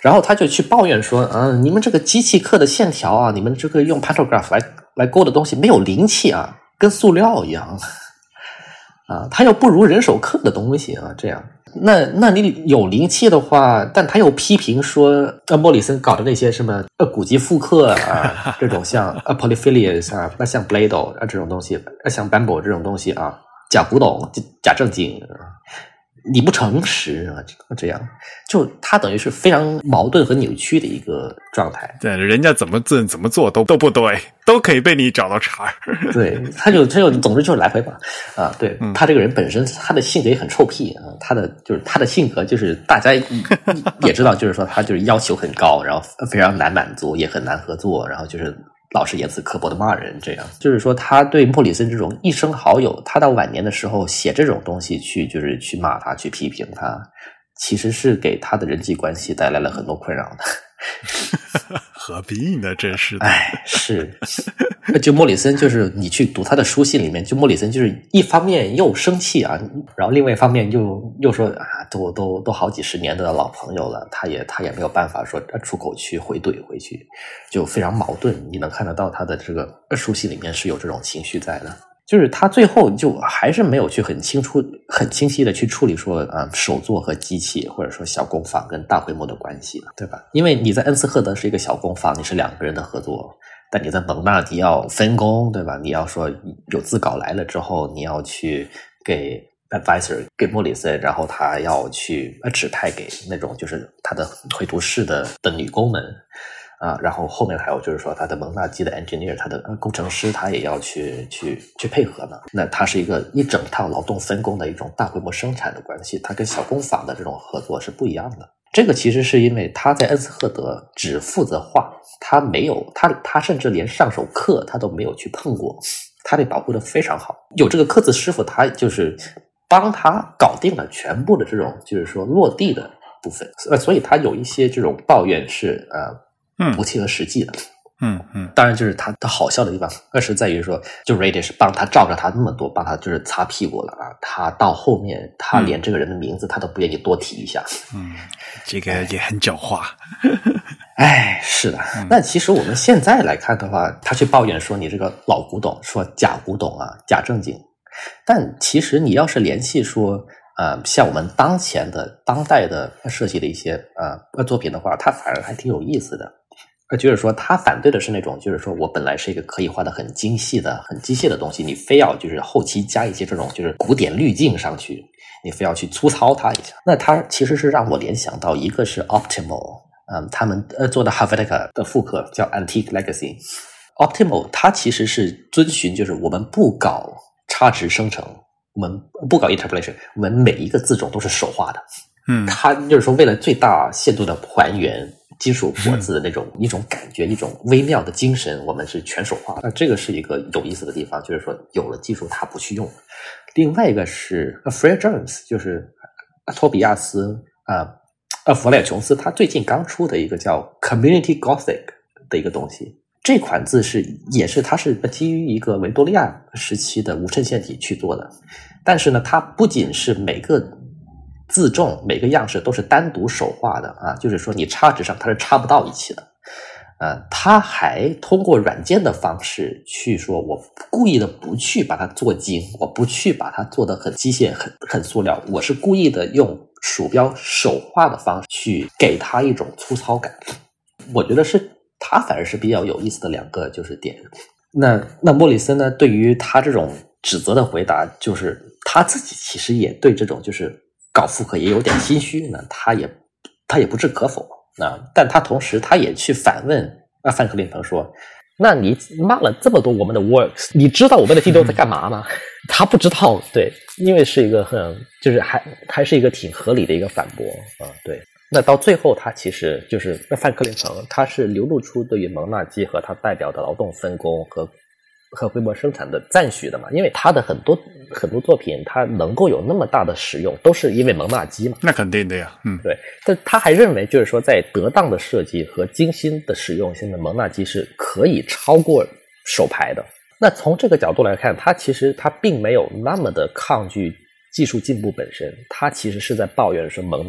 然后他就去抱怨说，你们这个机器刻的线条啊，你们这个用 pantograph 来勾的东西没有灵气啊，跟塑料一样啊，它又不如人手刻的东西啊，这样。那你有灵气的话，但他又批评说，莫里森搞的那些什么古籍复刻啊，这种像Polyphilius 啊，像 Blado 啊这种东西，像 Bambo 这种东西啊，假古董、假正经，你不诚实啊，这样就他等于是非常矛盾和扭曲的一个状态。 对，人家怎么做都不对，都可以被你找到茬儿。 对，他就总之就是来回吧啊，对，他这个人本身他的性格也很臭屁啊，他的性格就是大家也知道，就是说他就是要求很高，然后非常难满足，也很难合作，然后就是老是言辞刻薄的骂人，这样就是说他对莫里森这种一生好友，他到晚年的时候写这种东西就是去骂他，去批评他，其实是给他的人际关系带来了很多困扰的。 何必呢？真是的。 哎，是，就莫里森，就是你去读他的书信里面，就莫里森就是一方面又生气啊，然后另外一方面又说啊，都好几十年的老朋友了，他也没有办法说出口去回怼回去，就非常矛盾。你能看得到他的这个书信里面是有这种情绪在的。就是他最后就还是没有去很清晰的去处理说手作和机器或者说小工坊跟大规模的关系，对吧？因为你在恩斯赫德是一个小工坊，你是2个人的合作，但你在蒙纳你要分工，对吧？你要说有字稿来了之后，你要去给 advisor 给莫里森，然后他要去指派给那种就是他的绘图室的女工们然后后面还有就是说他的蒙纳基的 engineer， 他的工程师，他也要去配合呢。那他是一整套劳动分工的一种大规模生产的关系，他跟小工坊的这种合作是不一样的。这个其实是因为他在恩斯赫德只负责画，他没有他甚至连上手刻他都没有去碰过，他被保护得非常好。有这个刻字师傅，他就是帮他搞定了全部的这种就是说落地的部分，所以他有一些这种抱怨是不切合实际的。当然就是他好笑的地方是在于说，就 Radish 帮他罩着他那么多，帮他就是擦屁股了啊，他到后面他连这个人的名字他都不愿意多提一下。 这个也很狡猾。 哎，是的。那其实我们现在来看的话，他去抱怨说你这个老古董，说假古董啊，假正经。但其实你要是联系说像我们当代的设计的一些作品的话，它反而还挺有意思的。就是说他反对的是那种就是说我本来是一个可以画的很精细的很机械的东西，你非要就是后期加一些这种就是古典滤镜上去，你非要去粗糙它一下。那它其实是让我联想到一个是 Optimal， 他们做的 Helvetica 的复刻叫 Antique Legacy。 Optimal 它其实是遵循就是我们不搞差值生成，我们不搞 interpolation， 我们每一个字种都是手画的。它就是说为了最大限度的还原金属活字的那种一种感觉，一种微妙的精神，我们是全手画。那这个是一个有意思的地方，就是说有了技术他不去用。另外一个是 Freya Jones， 就是托比亚斯弗莱琼斯，他最近刚出的一个叫 Community Gothic 的一个东西。这款字它是基于一个维多利亚时期的无衬线体去做的，但是呢，它不仅是每个字重每个样式都是单独手画的就是说你插纸上它是插不到一起的。他还通过软件的方式去说，我故意的不去把它做精，我不去把它做得很机械很塑料，我是故意的用鼠标手画的方式去给它一种粗糙感。我觉得是他反而是比较有意思的2个就是点。那莫里森呢，对于他这种指责的回答，就是他自己其实也对这种就是搞复刻也有点心虚呢，他也不置可否。但他同时他也去反问范克林朋说，那你骂了这么多我们的 works， 你知道我们的 video 在干嘛吗？他不知道。对，因为是一个就是还是一个挺合理的一个反驳对。那到最后他其实就是范克林朋他是流露出对于蒙纳基和他代表的劳动分工和规模生产的赞许的嘛，因为他的很多作品他能够有那么大的使用都是因为蒙纳基嘛。 那肯定的呀。 对。但他还认为就是说在得当的设计和精心的使用，现在蒙纳基是可以超过手牌的。那从这个角度来看，他其实他并没有那么的抗拒技术进步本身，他其实是在抱怨说蒙纳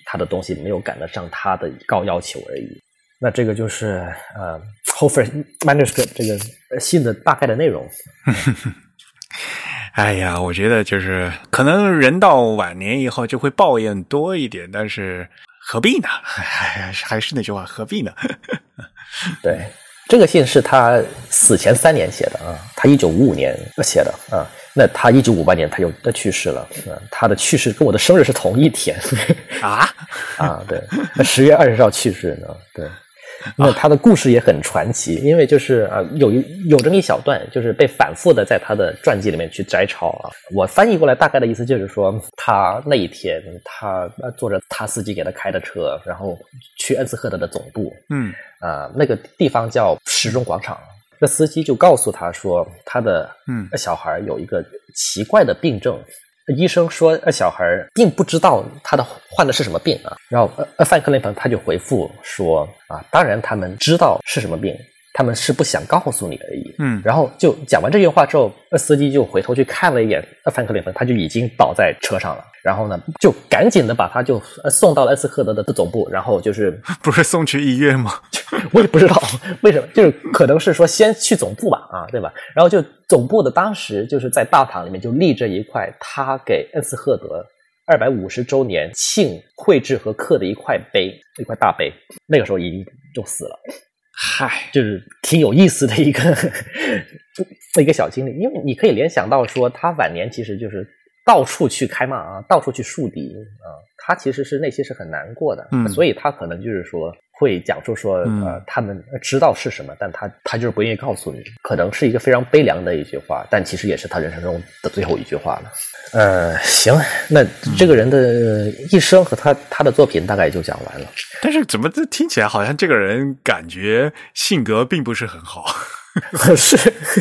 他的东西没有赶得上他的高要求而已。那这个就是Hofer Manuscript 这个信的大概的内容。 哎呀，我觉得就是可能人到晚年以后就会抱怨多一点，但是何必呢？还是那句话，何必呢？ 对，这个信是他死前3年写的啊，他1955年写的啊，那他1958年他又去世了，他的去世跟我的生日是同一天啊啊，对，那10月20号去世呢，对。那他的故事也很传奇，因为就是有这么一小段，就是被反复的在他的传记里面去摘抄啊。我翻译过来大概的意思就是说，他那一天他坐着他司机给他开的车，然后去恩斯赫德的总部，那个地方叫时钟广场。那司机就告诉他说，他的小孩有一个奇怪的病症。医生说小孩并不知道他患的是什么病啊，然后范克林彭他就回复说当然他们知道是什么病，他们是不想告诉你而已。然后就讲完这句话之后，司机就回头去看了一眼范克林彭，他就已经倒在车上了。然后呢，就赶紧的把他就送到了恩斯赫德的总部，然后就是不是送去医院吗？ 我也不知道为什么，就是可能是说先去总部吧，对吧？然后就总部的当时就是在大堂里面就立着一块他给恩斯赫德250周年庆绘制和刻的一块碑，一块大碑，那个时候已经就死了。 嗨， 就是挺有意思的一个小经历，因为你可以联想到说他晚年其实就是到处去开骂啊，到处去树敌啊，他其实是内心是很难过的，所以他可能就是说会讲述说他们知道是什么，但他就是不愿意告诉你，可能是一个非常悲凉的一句话，但其实也是他人生中的最后一句话了。行，那这个人的一生和他的作品大概也就讲完了。 但是怎么这听起来好像这个人感觉性格并不是很好？ 是。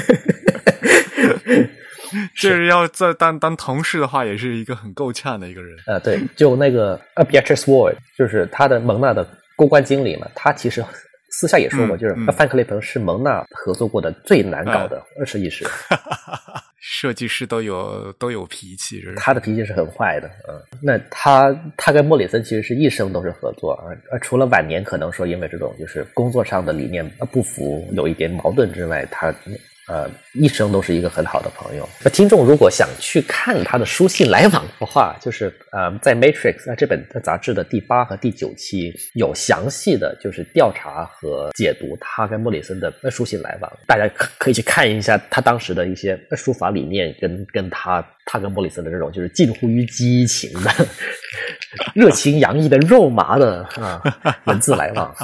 就是要在当同事的话，也是一个很够呛的一个人。 对，就那个Beatrice Ward， 就是他的蒙纳的公关经理嘛，他其实私下也说过，就是范克雷彭是蒙纳合作过的最难搞的设计师。 设计师都有脾气， 他的脾气是很坏的。那他跟莫里森其实是一生都是合作除了晚年可能说因为这种就是工作上的理念不符，有一点矛盾之外，他一生都是一个很好的朋友。那听众如果想去看他的书信来往的话，就是在 Matrix 这本杂志的第8和第9期有详细的就是调查和解读他跟莫里森的书信来往，大家可以去看一下他当时的一些书法理念跟他跟莫里森的这种就是近乎于激情的热情洋溢的肉麻的文字来往。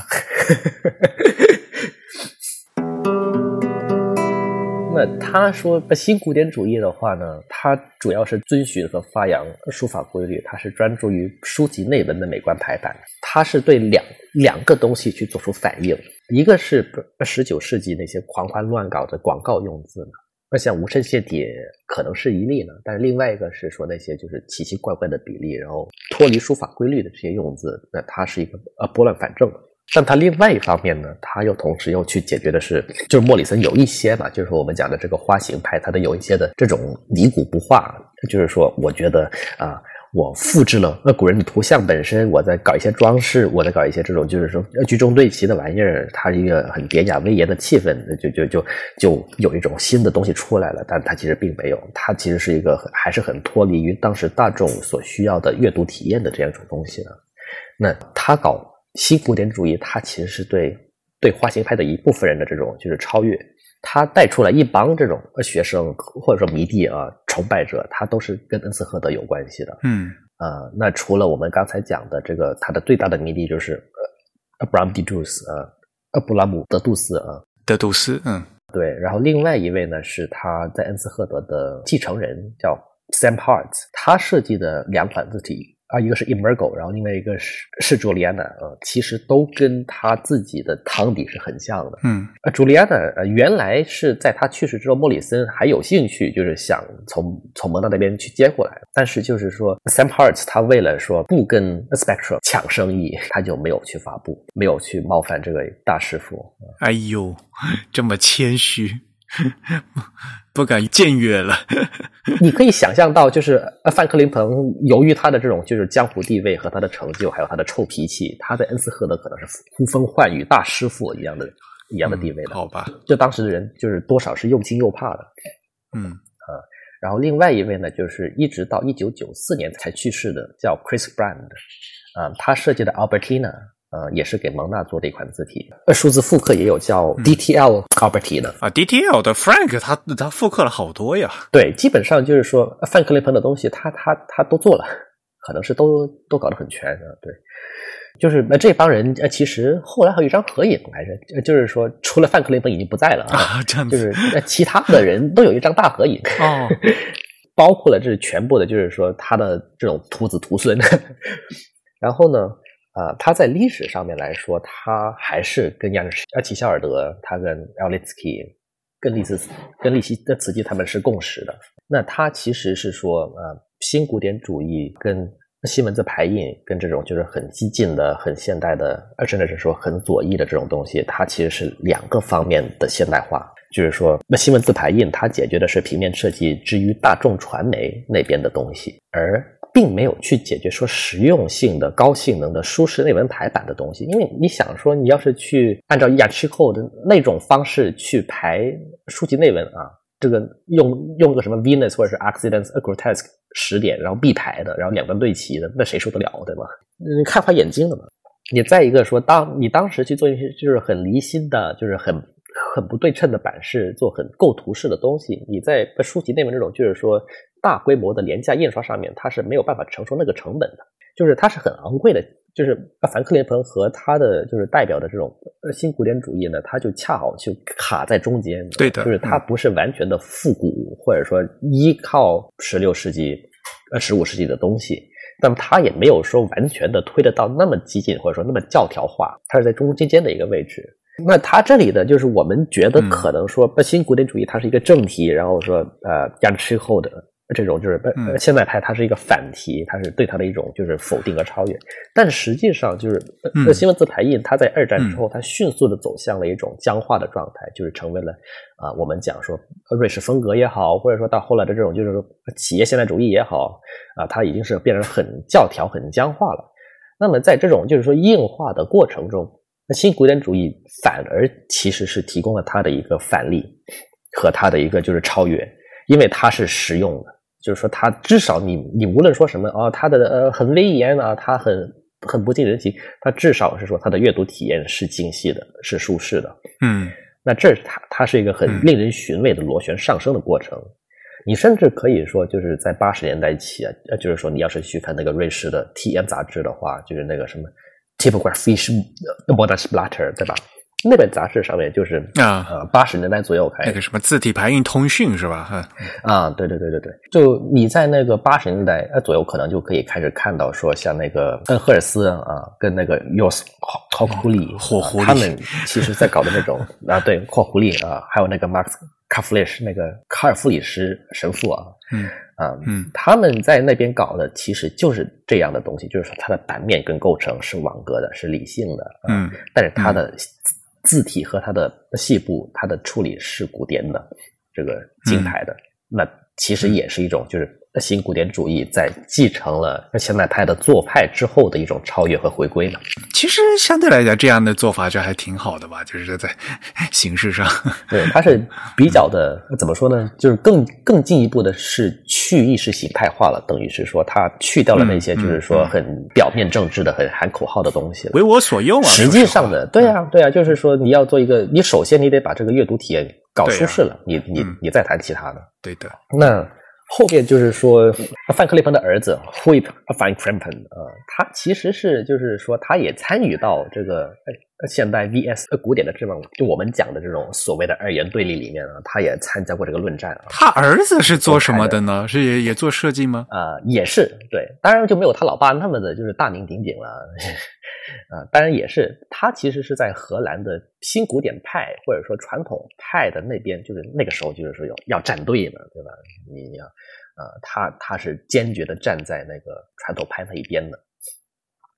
那他说新古典主义的话呢，他主要是遵循和发扬书法规律，他是专注于书籍内文的美观排版，他是对两个东西去做出反应，一个是19世纪那些狂欢乱搞的广告用字呢，那像无衬线体可能是一例呢，但是另外一个是说那些就是奇奇怪怪的比例，然后脱离书法规律的这些用字，那它是一个拨乱反正。但他另外一方面呢，他又同时又去解决的是，就是莫里森有一些吧，就是我们讲的这个花形派，他的有一些的这种离古不化，就是说我觉得我复制了古人的图像本身，我在搞一些装饰，我在搞一些这种就是说居中对齐的玩意儿，它是一个很典雅威严的气氛，就有一种新的东西出来了，但它其实并没有，它其实是一个还是很脱离于当时大众所需要的阅读体验的这样一种东西的。那他搞新古典主义，它其实是对花形派的一部分人的这种就是超越，他带出来一帮这种学生或者说迷弟崇拜者，他都是跟恩斯赫德有关系的。那除了我们刚才讲的这个他的最大的迷弟就是Abram de Duce 布拉姆德杜斯德杜斯对，然后另外一位呢是他在恩斯赫德的继承人叫 Sam Hart， 他设计的2款字体一个是 Emergo， 然后另外一个是 Juliana， 其实都跟他自己的堂弟是很像的。Juliana 原来是在他去世之后，莫里森还有兴趣，就是想从蒙纳那边去接过来，但是就是说 Sam Hart 他为了说不跟 Spectrum 抢生意，他就没有去发布，没有去冒犯这个大师傅。 哎呦，这么谦虚。 不敢僭越了。 你可以想象到，就是范克林朋由于他的这种就是江湖地位和他的成就，还有他的臭脾气，他在恩斯赫德可能是呼风唤雨大师傅一样的地位的。 好吧， 就当时的人就是多少是又惊又怕的。然后另外一位呢，就是一直到1994年才去世的，叫 Chris Brand，他设计的 Albertina，也是给蒙纳做的一款字体。数字复刻也有叫 DTL Albertina， DTL 的 Frank 他复刻了好多呀。 对，基本上就是说范克林朋的东西他都做了，可能是都搞得很全的。对，就是这帮人其实后来还有一张合影来着，就是说除了范克林朋已经不在了这样子， 就是其他的人都有一张大合影哦， 包括了这是全部的，就是说他的这种徒子徒孙。然后呢，他在历史上面来说，他还是跟齐肖尔德，他跟 Elitsky、跟利希的茨基他们是共识的。那他其实是说，新古典主义跟新文字排印跟这种就是很激进的、很现代的，甚至是说很左翼的这种东西，它其实是两个方面的现代化。就是说，那新文字排印它解决的是平面设计之于大众传媒那边的东西，而并没有去解决说实用性的、高性能的舒适内文排版的东西。因为你想说，你要是去按照雅趣扣的那种方式去排书籍内文这个用个什么 Venus 或者是 Accidents Grotesque 10点，然后必排的，然后两端对齐的，那谁受得了，对吧？看花眼睛的嘛。你再一个说，你当时去做一些就是很离心的，就是很不对称的版式，做很构图式的东西，你在书籍内文这种就是说大规模的廉价印刷上面，它是没有办法承受那个成本的，就是它是很昂贵的。就是凡克林朋和他的就是代表的这种新古典主义呢，它就恰好就卡在中间。 对的， 就是它不是完全的复古，或者说依靠16世纪、15世纪的东西，那么它也没有说完全的推得到那么激进，或者说那么教条化，它是在中间的一个位置。那它这里的就是我们觉得可能说新古典主义它是一个正题，然后说亚之后的这种就是现代派它是一个反题，它是对它的一种就是否定和超越。但实际上就是新文字排印它在二战之后它迅速的走向了一种僵化的状态，就是成为了我们讲说瑞士风格也好，或者说到后来的这种就是说企业现代主义也好它已经是变成很教条很僵化了。那么在这种就是说硬化的过程中，新古典主义反而其实是提供了它的一个反例和它的一个就是超越，因为它是实用的。就是说它至少你无论说什么它的很威严它很不近人情，它至少是说它的阅读体验是精细的，是舒适的。那这它是一个很令人寻味的螺旋上升的过程。你甚至可以说就是在80年代起就是说你要是去看那个瑞士的体验杂志的话，就是那个什么 Typographische Monatsblätter 对吧？那本杂志上面就是80年代左右开始那个什么字体排印通讯是吧？ 对，就你在那个80年代左右可能就可以开始看到说像那个赫尔斯跟那个 Jos Kokhuli 火狐狸他们其实在搞的那种对火狐狸还有那个 Max Kaflish 那个卡尔弗里什神父他们在那边搞的其实就是这样的东西，就是说它的版面跟构成是网格的，是理性的但是它的字体和它的细部它的处理是古典的，这个静态的那其实也是一种就是新古典主义在继承了现代派的做派之后的一种超越和回归嘛。 其实相对来讲这样的做法就还挺好的吧，就是在形式上对，它是比较的怎么说呢，就是更进一步的是去意识形态化了，等于是说它去掉了那些就是说很表面政治的很喊口号的东西了， 为我所用实际上的对啊，就是说你要做一个，你首先你得把这个阅读体验搞舒适了，你再谈其他的。 对的。 那后面就是说范克林朋的儿子 Huip van Kempen 他其实是就是说他也参与到这个现代 VS 古典的这种就我们讲的这种所谓的二元对立里面他也参加过这个论战他儿子是做什么的呢？是也做设计吗？ 也是对，当然就没有他老爸那么的就是大名鼎鼎了当然也是他其实是在荷兰的新古典派或者说传统派的那边，就是那个时候就是说要站队嘛，对吧？你要他是坚决的站在那个传统派那一边的。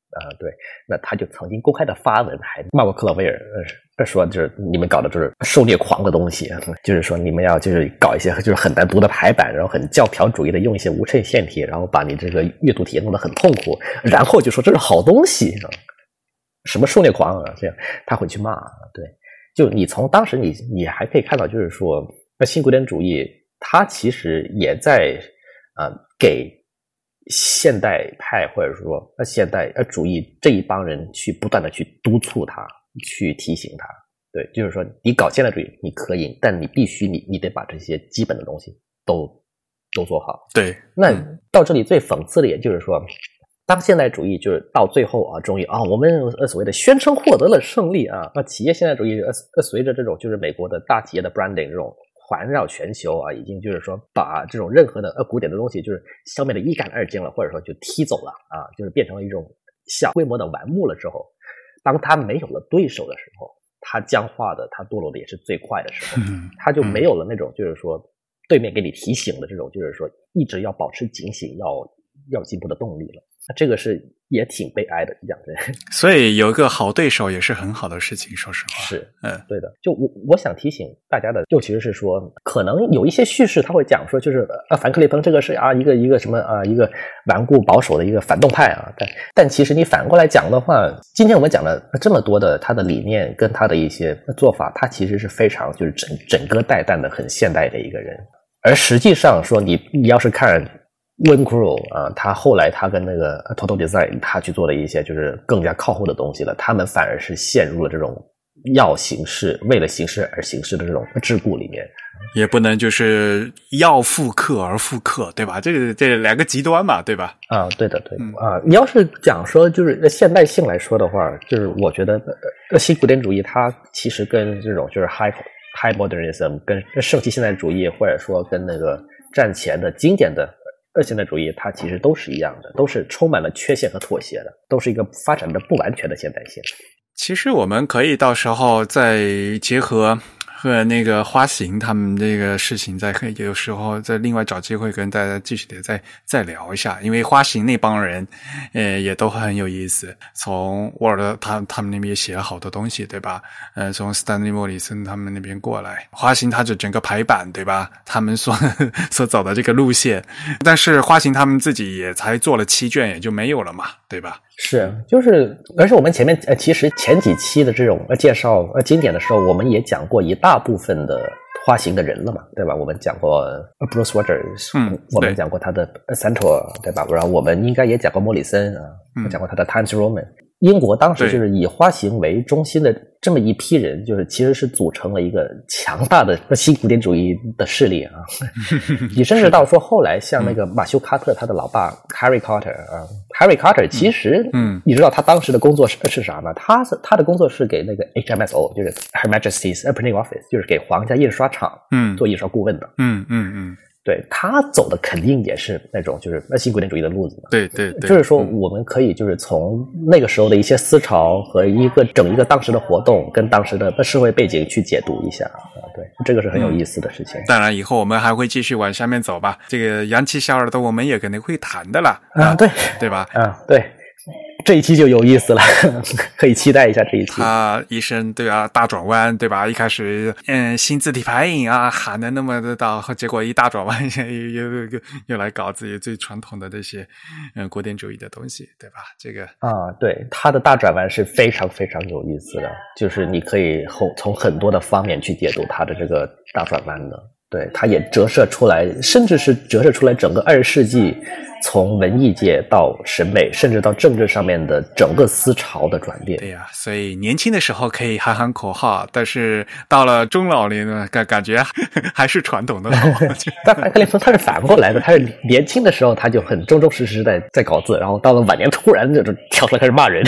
对，那他就曾经公开的发文还骂过克劳威尔，说就是你们搞的就是受虐狂的东西，就是说你们要就是搞一些就是很难读的排版，然后很教条主义的用一些无衬线体，然后把你这个阅读体验弄得很痛苦，然后就说这是好东西，什么受虐狂啊，这样他会去骂。对，就你从当时你还可以看到，就是说新古典主义它其实也在给现代派或者说现代主义这一帮人去不断的去督促他，去提醒他。对，就是说你搞现代主义你可以，但你必须你得把这些基本的东西都做好。 对， 那到这里最讽刺的也就是说，当现代主义就是到最后终于我们所谓的宣称获得了胜利企业现代主义随着这种就是美国的大企业的 branding 这种环绕全球已经就是说把这种任何的古典的东西就是消灭的一干二净了，或者说就踢走了就是变成了一种小规模的玩物了之后，当他没有了对手的时候，他僵化的他堕落的也是最快的时候，他就没有了那种就是说对面给你提醒的这种就是说一直要保持警醒要进步的动力了。这个是也挺悲哀的，讲真。 所以有一个好对手也是很好的事情，说实话。 是，对的。就我想提醒大家的，就其实是说，可能有一些叙事他会讲说，就是凡克利彭这个是一个什么一个顽固保守的一个反动派但其实你反过来讲的话，今天我们讲了这么多的他的理念跟他的一些做法，他其实是非常就是整个带弹的很现代的一个人。而实际上说你要是看温克鲁他后来他跟那个 Total Design 他去做了一些就是更加靠后的东西了，他们反而是陷入了这种要形式为了形式而形式的这种桎梏里面， 也不能就是要复刻而复刻，对吧？这两个极端嘛，对吧？ 对的你要是讲说就是现代性来说的话，就是我觉得新古典主义它其实跟这种就是 high modernism 跟圣系现代主义或者说跟那个战前的经典的现代主义它其实都是一样的，都是充满了缺陷和妥协的，都是一个发展的不完全的现代性。 其实我们可以到时候再结合和那个花形他们这个事情，再可以有时候再另外找机会跟大家继续的再聊一下，因为花形那帮人也都很有意思。从沃尔德他们那边也写了好多东西，对吧？从斯坦利莫里森他们那边过来，花形他就整个排版，对吧？他们所走的这个路线，但是花形他们自己也才做了7卷，也就没有了嘛，对吧？ 是，就是而且我们前面其实前几期的这种介绍经典的时候，我们也讲过一大部分的花形的人了嘛，对吧？我们讲过 Bruce Rogers，我们讲过他的 Santor， 对吧？然后我们应该也讲过莫里森讲过他的 Times Roman。英国当时就是以花形为中心的这么一批人，就是其实是组成了一个强大的新古典主义的势力你甚至到说后来像那个马修卡特他的老爸 Harry Carter，Harry Carter 其实你知道他当时的工作是啥吗？他的工作是给那个 HMSO， 就是 Her Majesty's Printing Office， 就是给皇家印刷厂做印刷顾问的。对，他走的肯定也是那种就是新古典主义的路子嘛。 对， 就是说我们可以就是从那个时候的一些思潮和整一个当时的活动跟当时的社会背景去解读一下对，这个是很有意思的事情。 当然以后我们还会继续往下面走吧，这个洋气小耳朵我们也肯定会谈的啦对吧？ 对，这一期就有意思了可以期待一下这一期。 他一生对啊大转弯，对吧？一开始新字体排印喊的那么的到，结果一大转弯又来搞自己最传统的这些古典主义的东西，对吧？这个对，他的大转弯是非常非常有意思的，就是你可以从很多的方面去解读他的这个大转弯的。对，它也折射出来，甚至是折射出来整个20世纪从文艺界到审美甚至到政治上面的整个思潮的转变。 对呀，所以年轻的时候可以喊口号，但是到了中老年呢，感觉还是传统的好但凡克林森他是反过来的，他是年轻的时候他就很忠忠实实的在搞字，然后到了晚年突然就跳出来开始骂人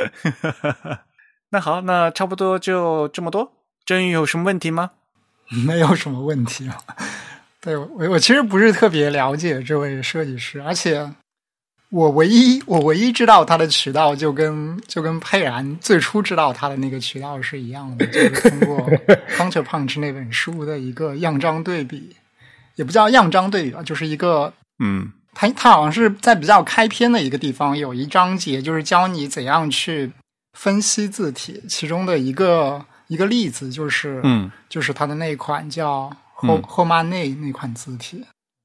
那好，那差不多就这么多。真宇有什么问题吗？ 没有什么问题对，我其实不是特别了解这位设计师，而且我唯一知道他的渠道就跟佩然最初知道他的那个渠道是一样的，就是通过 Counterpunch 那本书的一个样章对比，也不叫样章对比吧，就是一个它好像是在比较开篇的一个地方有一章节，就是教你怎样去分析字体，其中的一个例子就是就是它的那款叫后马内那款字体。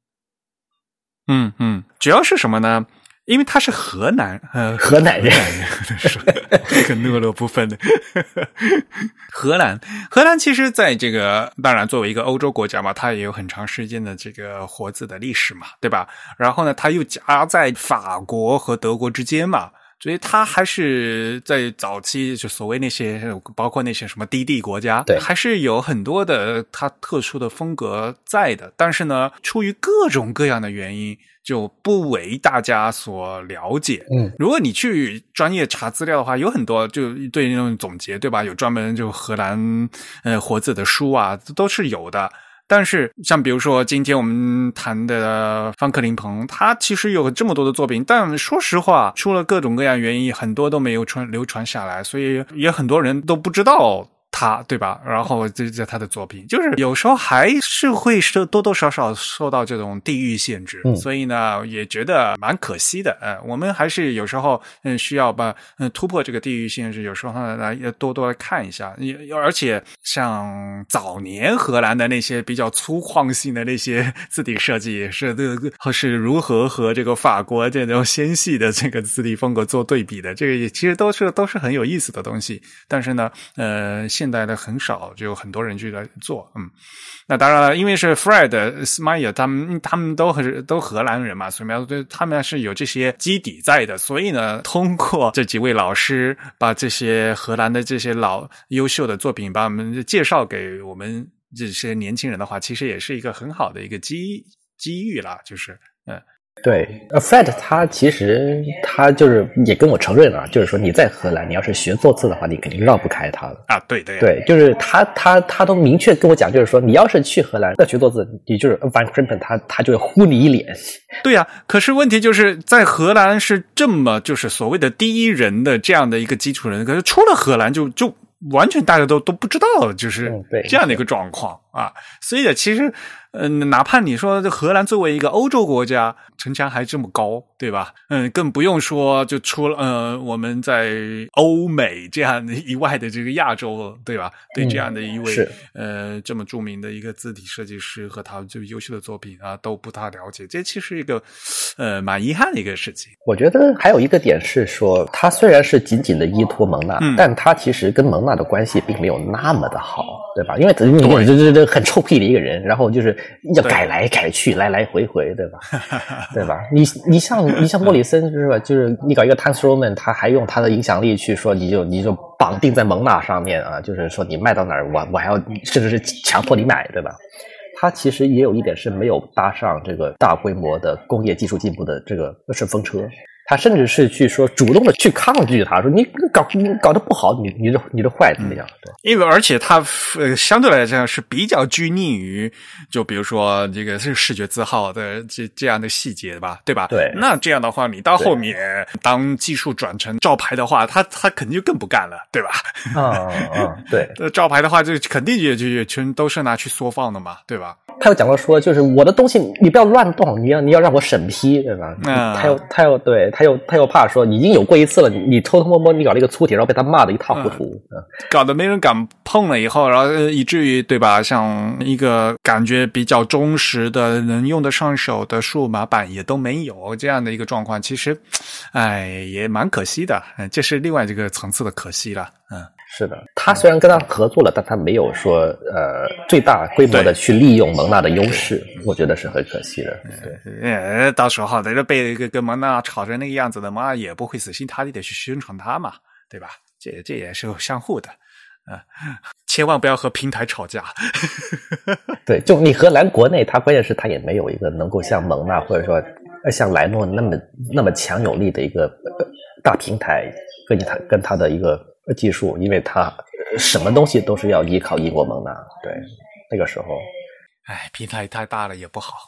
主要是什么呢？因为他是河南人这个讷勒部分的荷兰其实在这个当然作为一个欧洲国家嘛，它也有很长时间的这个活字的历史嘛，对吧？然后呢它又夹在法国和德国之间嘛，所以它还是在早期就所谓那些包括那些什么低地国家， 对， 还是有很多的它特殊的风格在的，但是呢出于各种各样的原因就不为大家所了解。如果你去专业查资料的话，有很多就对那种总结，对吧？有专门就荷兰活字的书啊，都是有的。但是像比如说今天我们谈的方克林鹏，他其实有这么多的作品，但说实话出了各种各样原因，很多都没有流传下来，所以也很多人都不知道他，对吧？然后这他的作品就是有时候还是会多多少少受到这种地域限制，所以呢也觉得蛮可惜的。我们还是有时候需要把突破这个地域限制，有时候来多多来看一下。而且像早年荷兰的那些比较粗犷性的那些字体设计是如何和这个法国这种纤细的这个字体风格做对比的，这个也其实都是很有意思的东西。但是呢现代的很少，就有很多人去来做。那当然了，因为是 Fred、Smeyer 他们都荷兰人嘛，所以他们是有这些基底在的，所以呢通过这几位老师把这些荷兰的这些老优秀的作品把我们介绍给我们这些年轻人的话，其实也是一个很好的一个机遇啦，就是对，Fred 他其实他就是也跟我承认了，就是说你在荷兰，你要是学做字的话，你肯定绕不开他了啊。对， 就是他都明确跟我讲，就是说你要是去荷兰要学做字，你就是 Van Krimpen 他就会呼你一脸。 对啊，可是问题就是在荷兰是这么就是所谓的第一人的这样的一个基础人，可是出了荷兰就完全大家都不知道，就是这样的一个状况啊。所以其实哪怕你说荷兰作为一个欧洲国家，城墙还这么高，对吧？更不用说就出了我们在欧美这样的以外的这个亚洲，对吧？对这样的一位这么著名的一个字体设计师和他最优秀的作品啊都不大了解，这其实是一个蛮遗憾的一个事情。我觉得还有一个点是说，他虽然是紧紧的依托蒙娜，但他其实跟蒙娜的关系并没有那么的好，对吧？因为这很臭屁的一个人，然后就是要改来改去，来来回回，对吧？对吧？你像莫里森是吧？就是你搞一个 Times Roman， 他还用他的影响力去说你就绑定在蒙娜上面啊，就是说你卖到哪儿，我还要甚至是强迫你买，对吧？他其实也有一点是没有搭上这个大规模的工业技术进步的这个顺风车。他甚至是去说主动的去抗拒他，说你搞得不好，你这坏怎么样？对， 因为而且他相对来讲是比较拘泥于，就比如说这个是视觉字号的这样的细节吧，对吧？ 对。 那这样的话，你到后面当技术转成照牌的话，他肯定就更不干了，对吧？ 对。 照牌的话，就肯定也全都是拿去缩放的嘛，对吧？ 他又讲到说，就是我的东西你不要乱动，你要让我审批，对吧？他又怕说已经有过一次了，你偷偷摸摸你搞了一个粗体，然后被他骂得一塌糊涂， 搞得没人敢碰了以后，然后以至于对吧，像一个感觉比较忠实的能用得上手的数码版也都没有这样的一个状况，其实也蛮可惜的，这是另外这个层次的可惜了。 是的，他虽然跟他合作了，但他没有说最大规模的去利用蒙娜的优势，我觉得是很可惜的。 对，到时候被跟蒙娜吵成那个样子的，蒙娜也不会死心塌地的去宣传他嘛，对吧？这也是相互的。千万不要和平台吵架。 对，就你荷兰国内，它关键是它也没有一个能够像蒙娜或者说像莱诺那么强有力的一个大平台跟他的一个技术，因为他什么东西都是要依靠英国蒙娜。对，那个时候平台太大了也不好。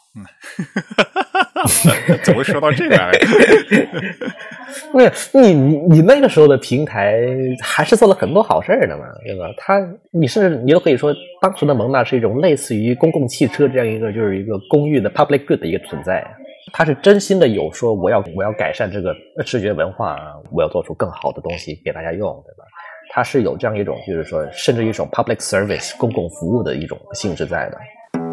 怎么说到这个来？ 你那个时候的平台还是做了很多好事的嘛，对吧？你都可以说当时的蒙娜是一种类似于公共汽车这样一个就是一个公寓的 public good 的一个存在。 他是真心的有说我要改善这个视觉文化，我要做出更好的东西给大家用，对吧？他是有这样一种就是说甚至一种 public service 公共服务的一种性质在的。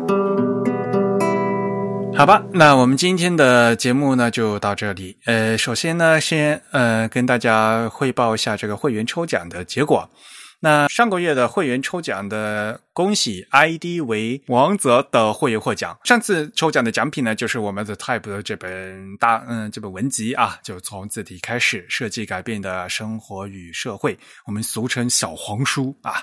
好吧，那我们今天的节目呢就到这里。首先呢，先跟大家汇报一下这个会员抽奖的结果。那上个月的会员抽奖的，恭喜 ID 为王泽的会员获奖。上次抽奖的奖品呢，就是我们的 Type 的这本文集啊，就从字体开始设计改变的生活与社会，我们俗称小黄书啊。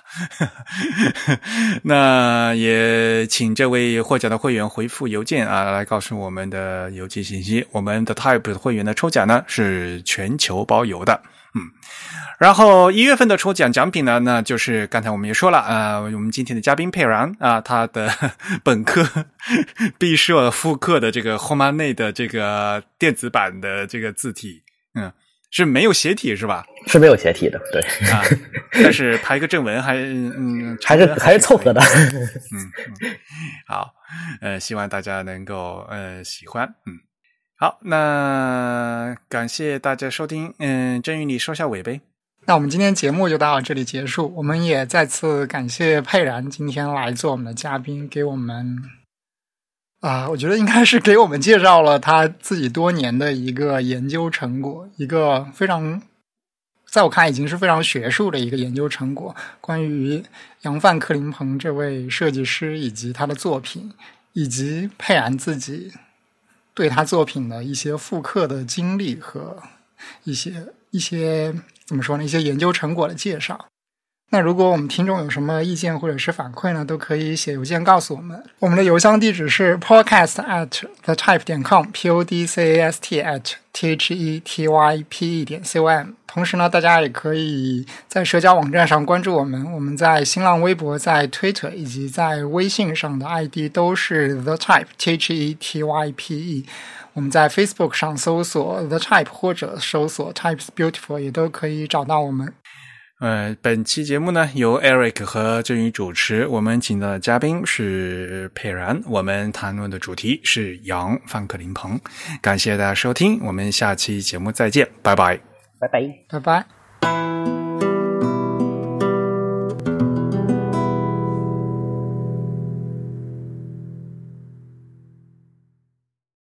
那也请这位获奖的会员回复邮件啊，来告诉我们的邮寄信息。我们的 Type 的会员的抽奖呢是全球包邮的。然后1月份的抽奖奖品呢，那就是刚才我们也说了我们今天的嘉宾佩然啊，他的本科毕设复刻的这个 Homane 的这个电子版的这个字体，是没有斜体是吧？ 是没有斜体的，对啊，但是排个正文还是凑合的。 好，希望大家能够喜欢。好，那感谢大家收听。振宇，你收下尾呗。 那我们今天节目就到这里结束，我们也再次感谢佩然今天来做我们的嘉宾，给我们我觉得应该是给我们介绍了他自己多年的一个研究成果，一个非常在我看已经是非常学术的一个研究成果，关于扬范克林鹏这位设计师以及他的作品，以及佩然自己对他作品的一些复刻的经历和一些怎么说呢？一些研究成果的介绍。那如果我们听众有什么意见或者是反馈呢，都可以写邮件告诉我们。我们的邮箱地址是 podcast@thetype.com podcast@thetype.com。同时呢，大家也可以在社交网站上关注我们。我们在新浪微博、在 Twitter 以及在微信上的 ID 都是 The Type THETYPE。我们在 Facebook 上搜索 The Type 或者搜索 Types Beautiful 也都可以找到我们。 本期节目呢由 Eric 和振宇主持，我们请到的嘉宾是佩然，我们谈论的主题是扬范克林鹏。感谢大家收听，我们下期节目再见，拜拜， 拜拜， 拜拜。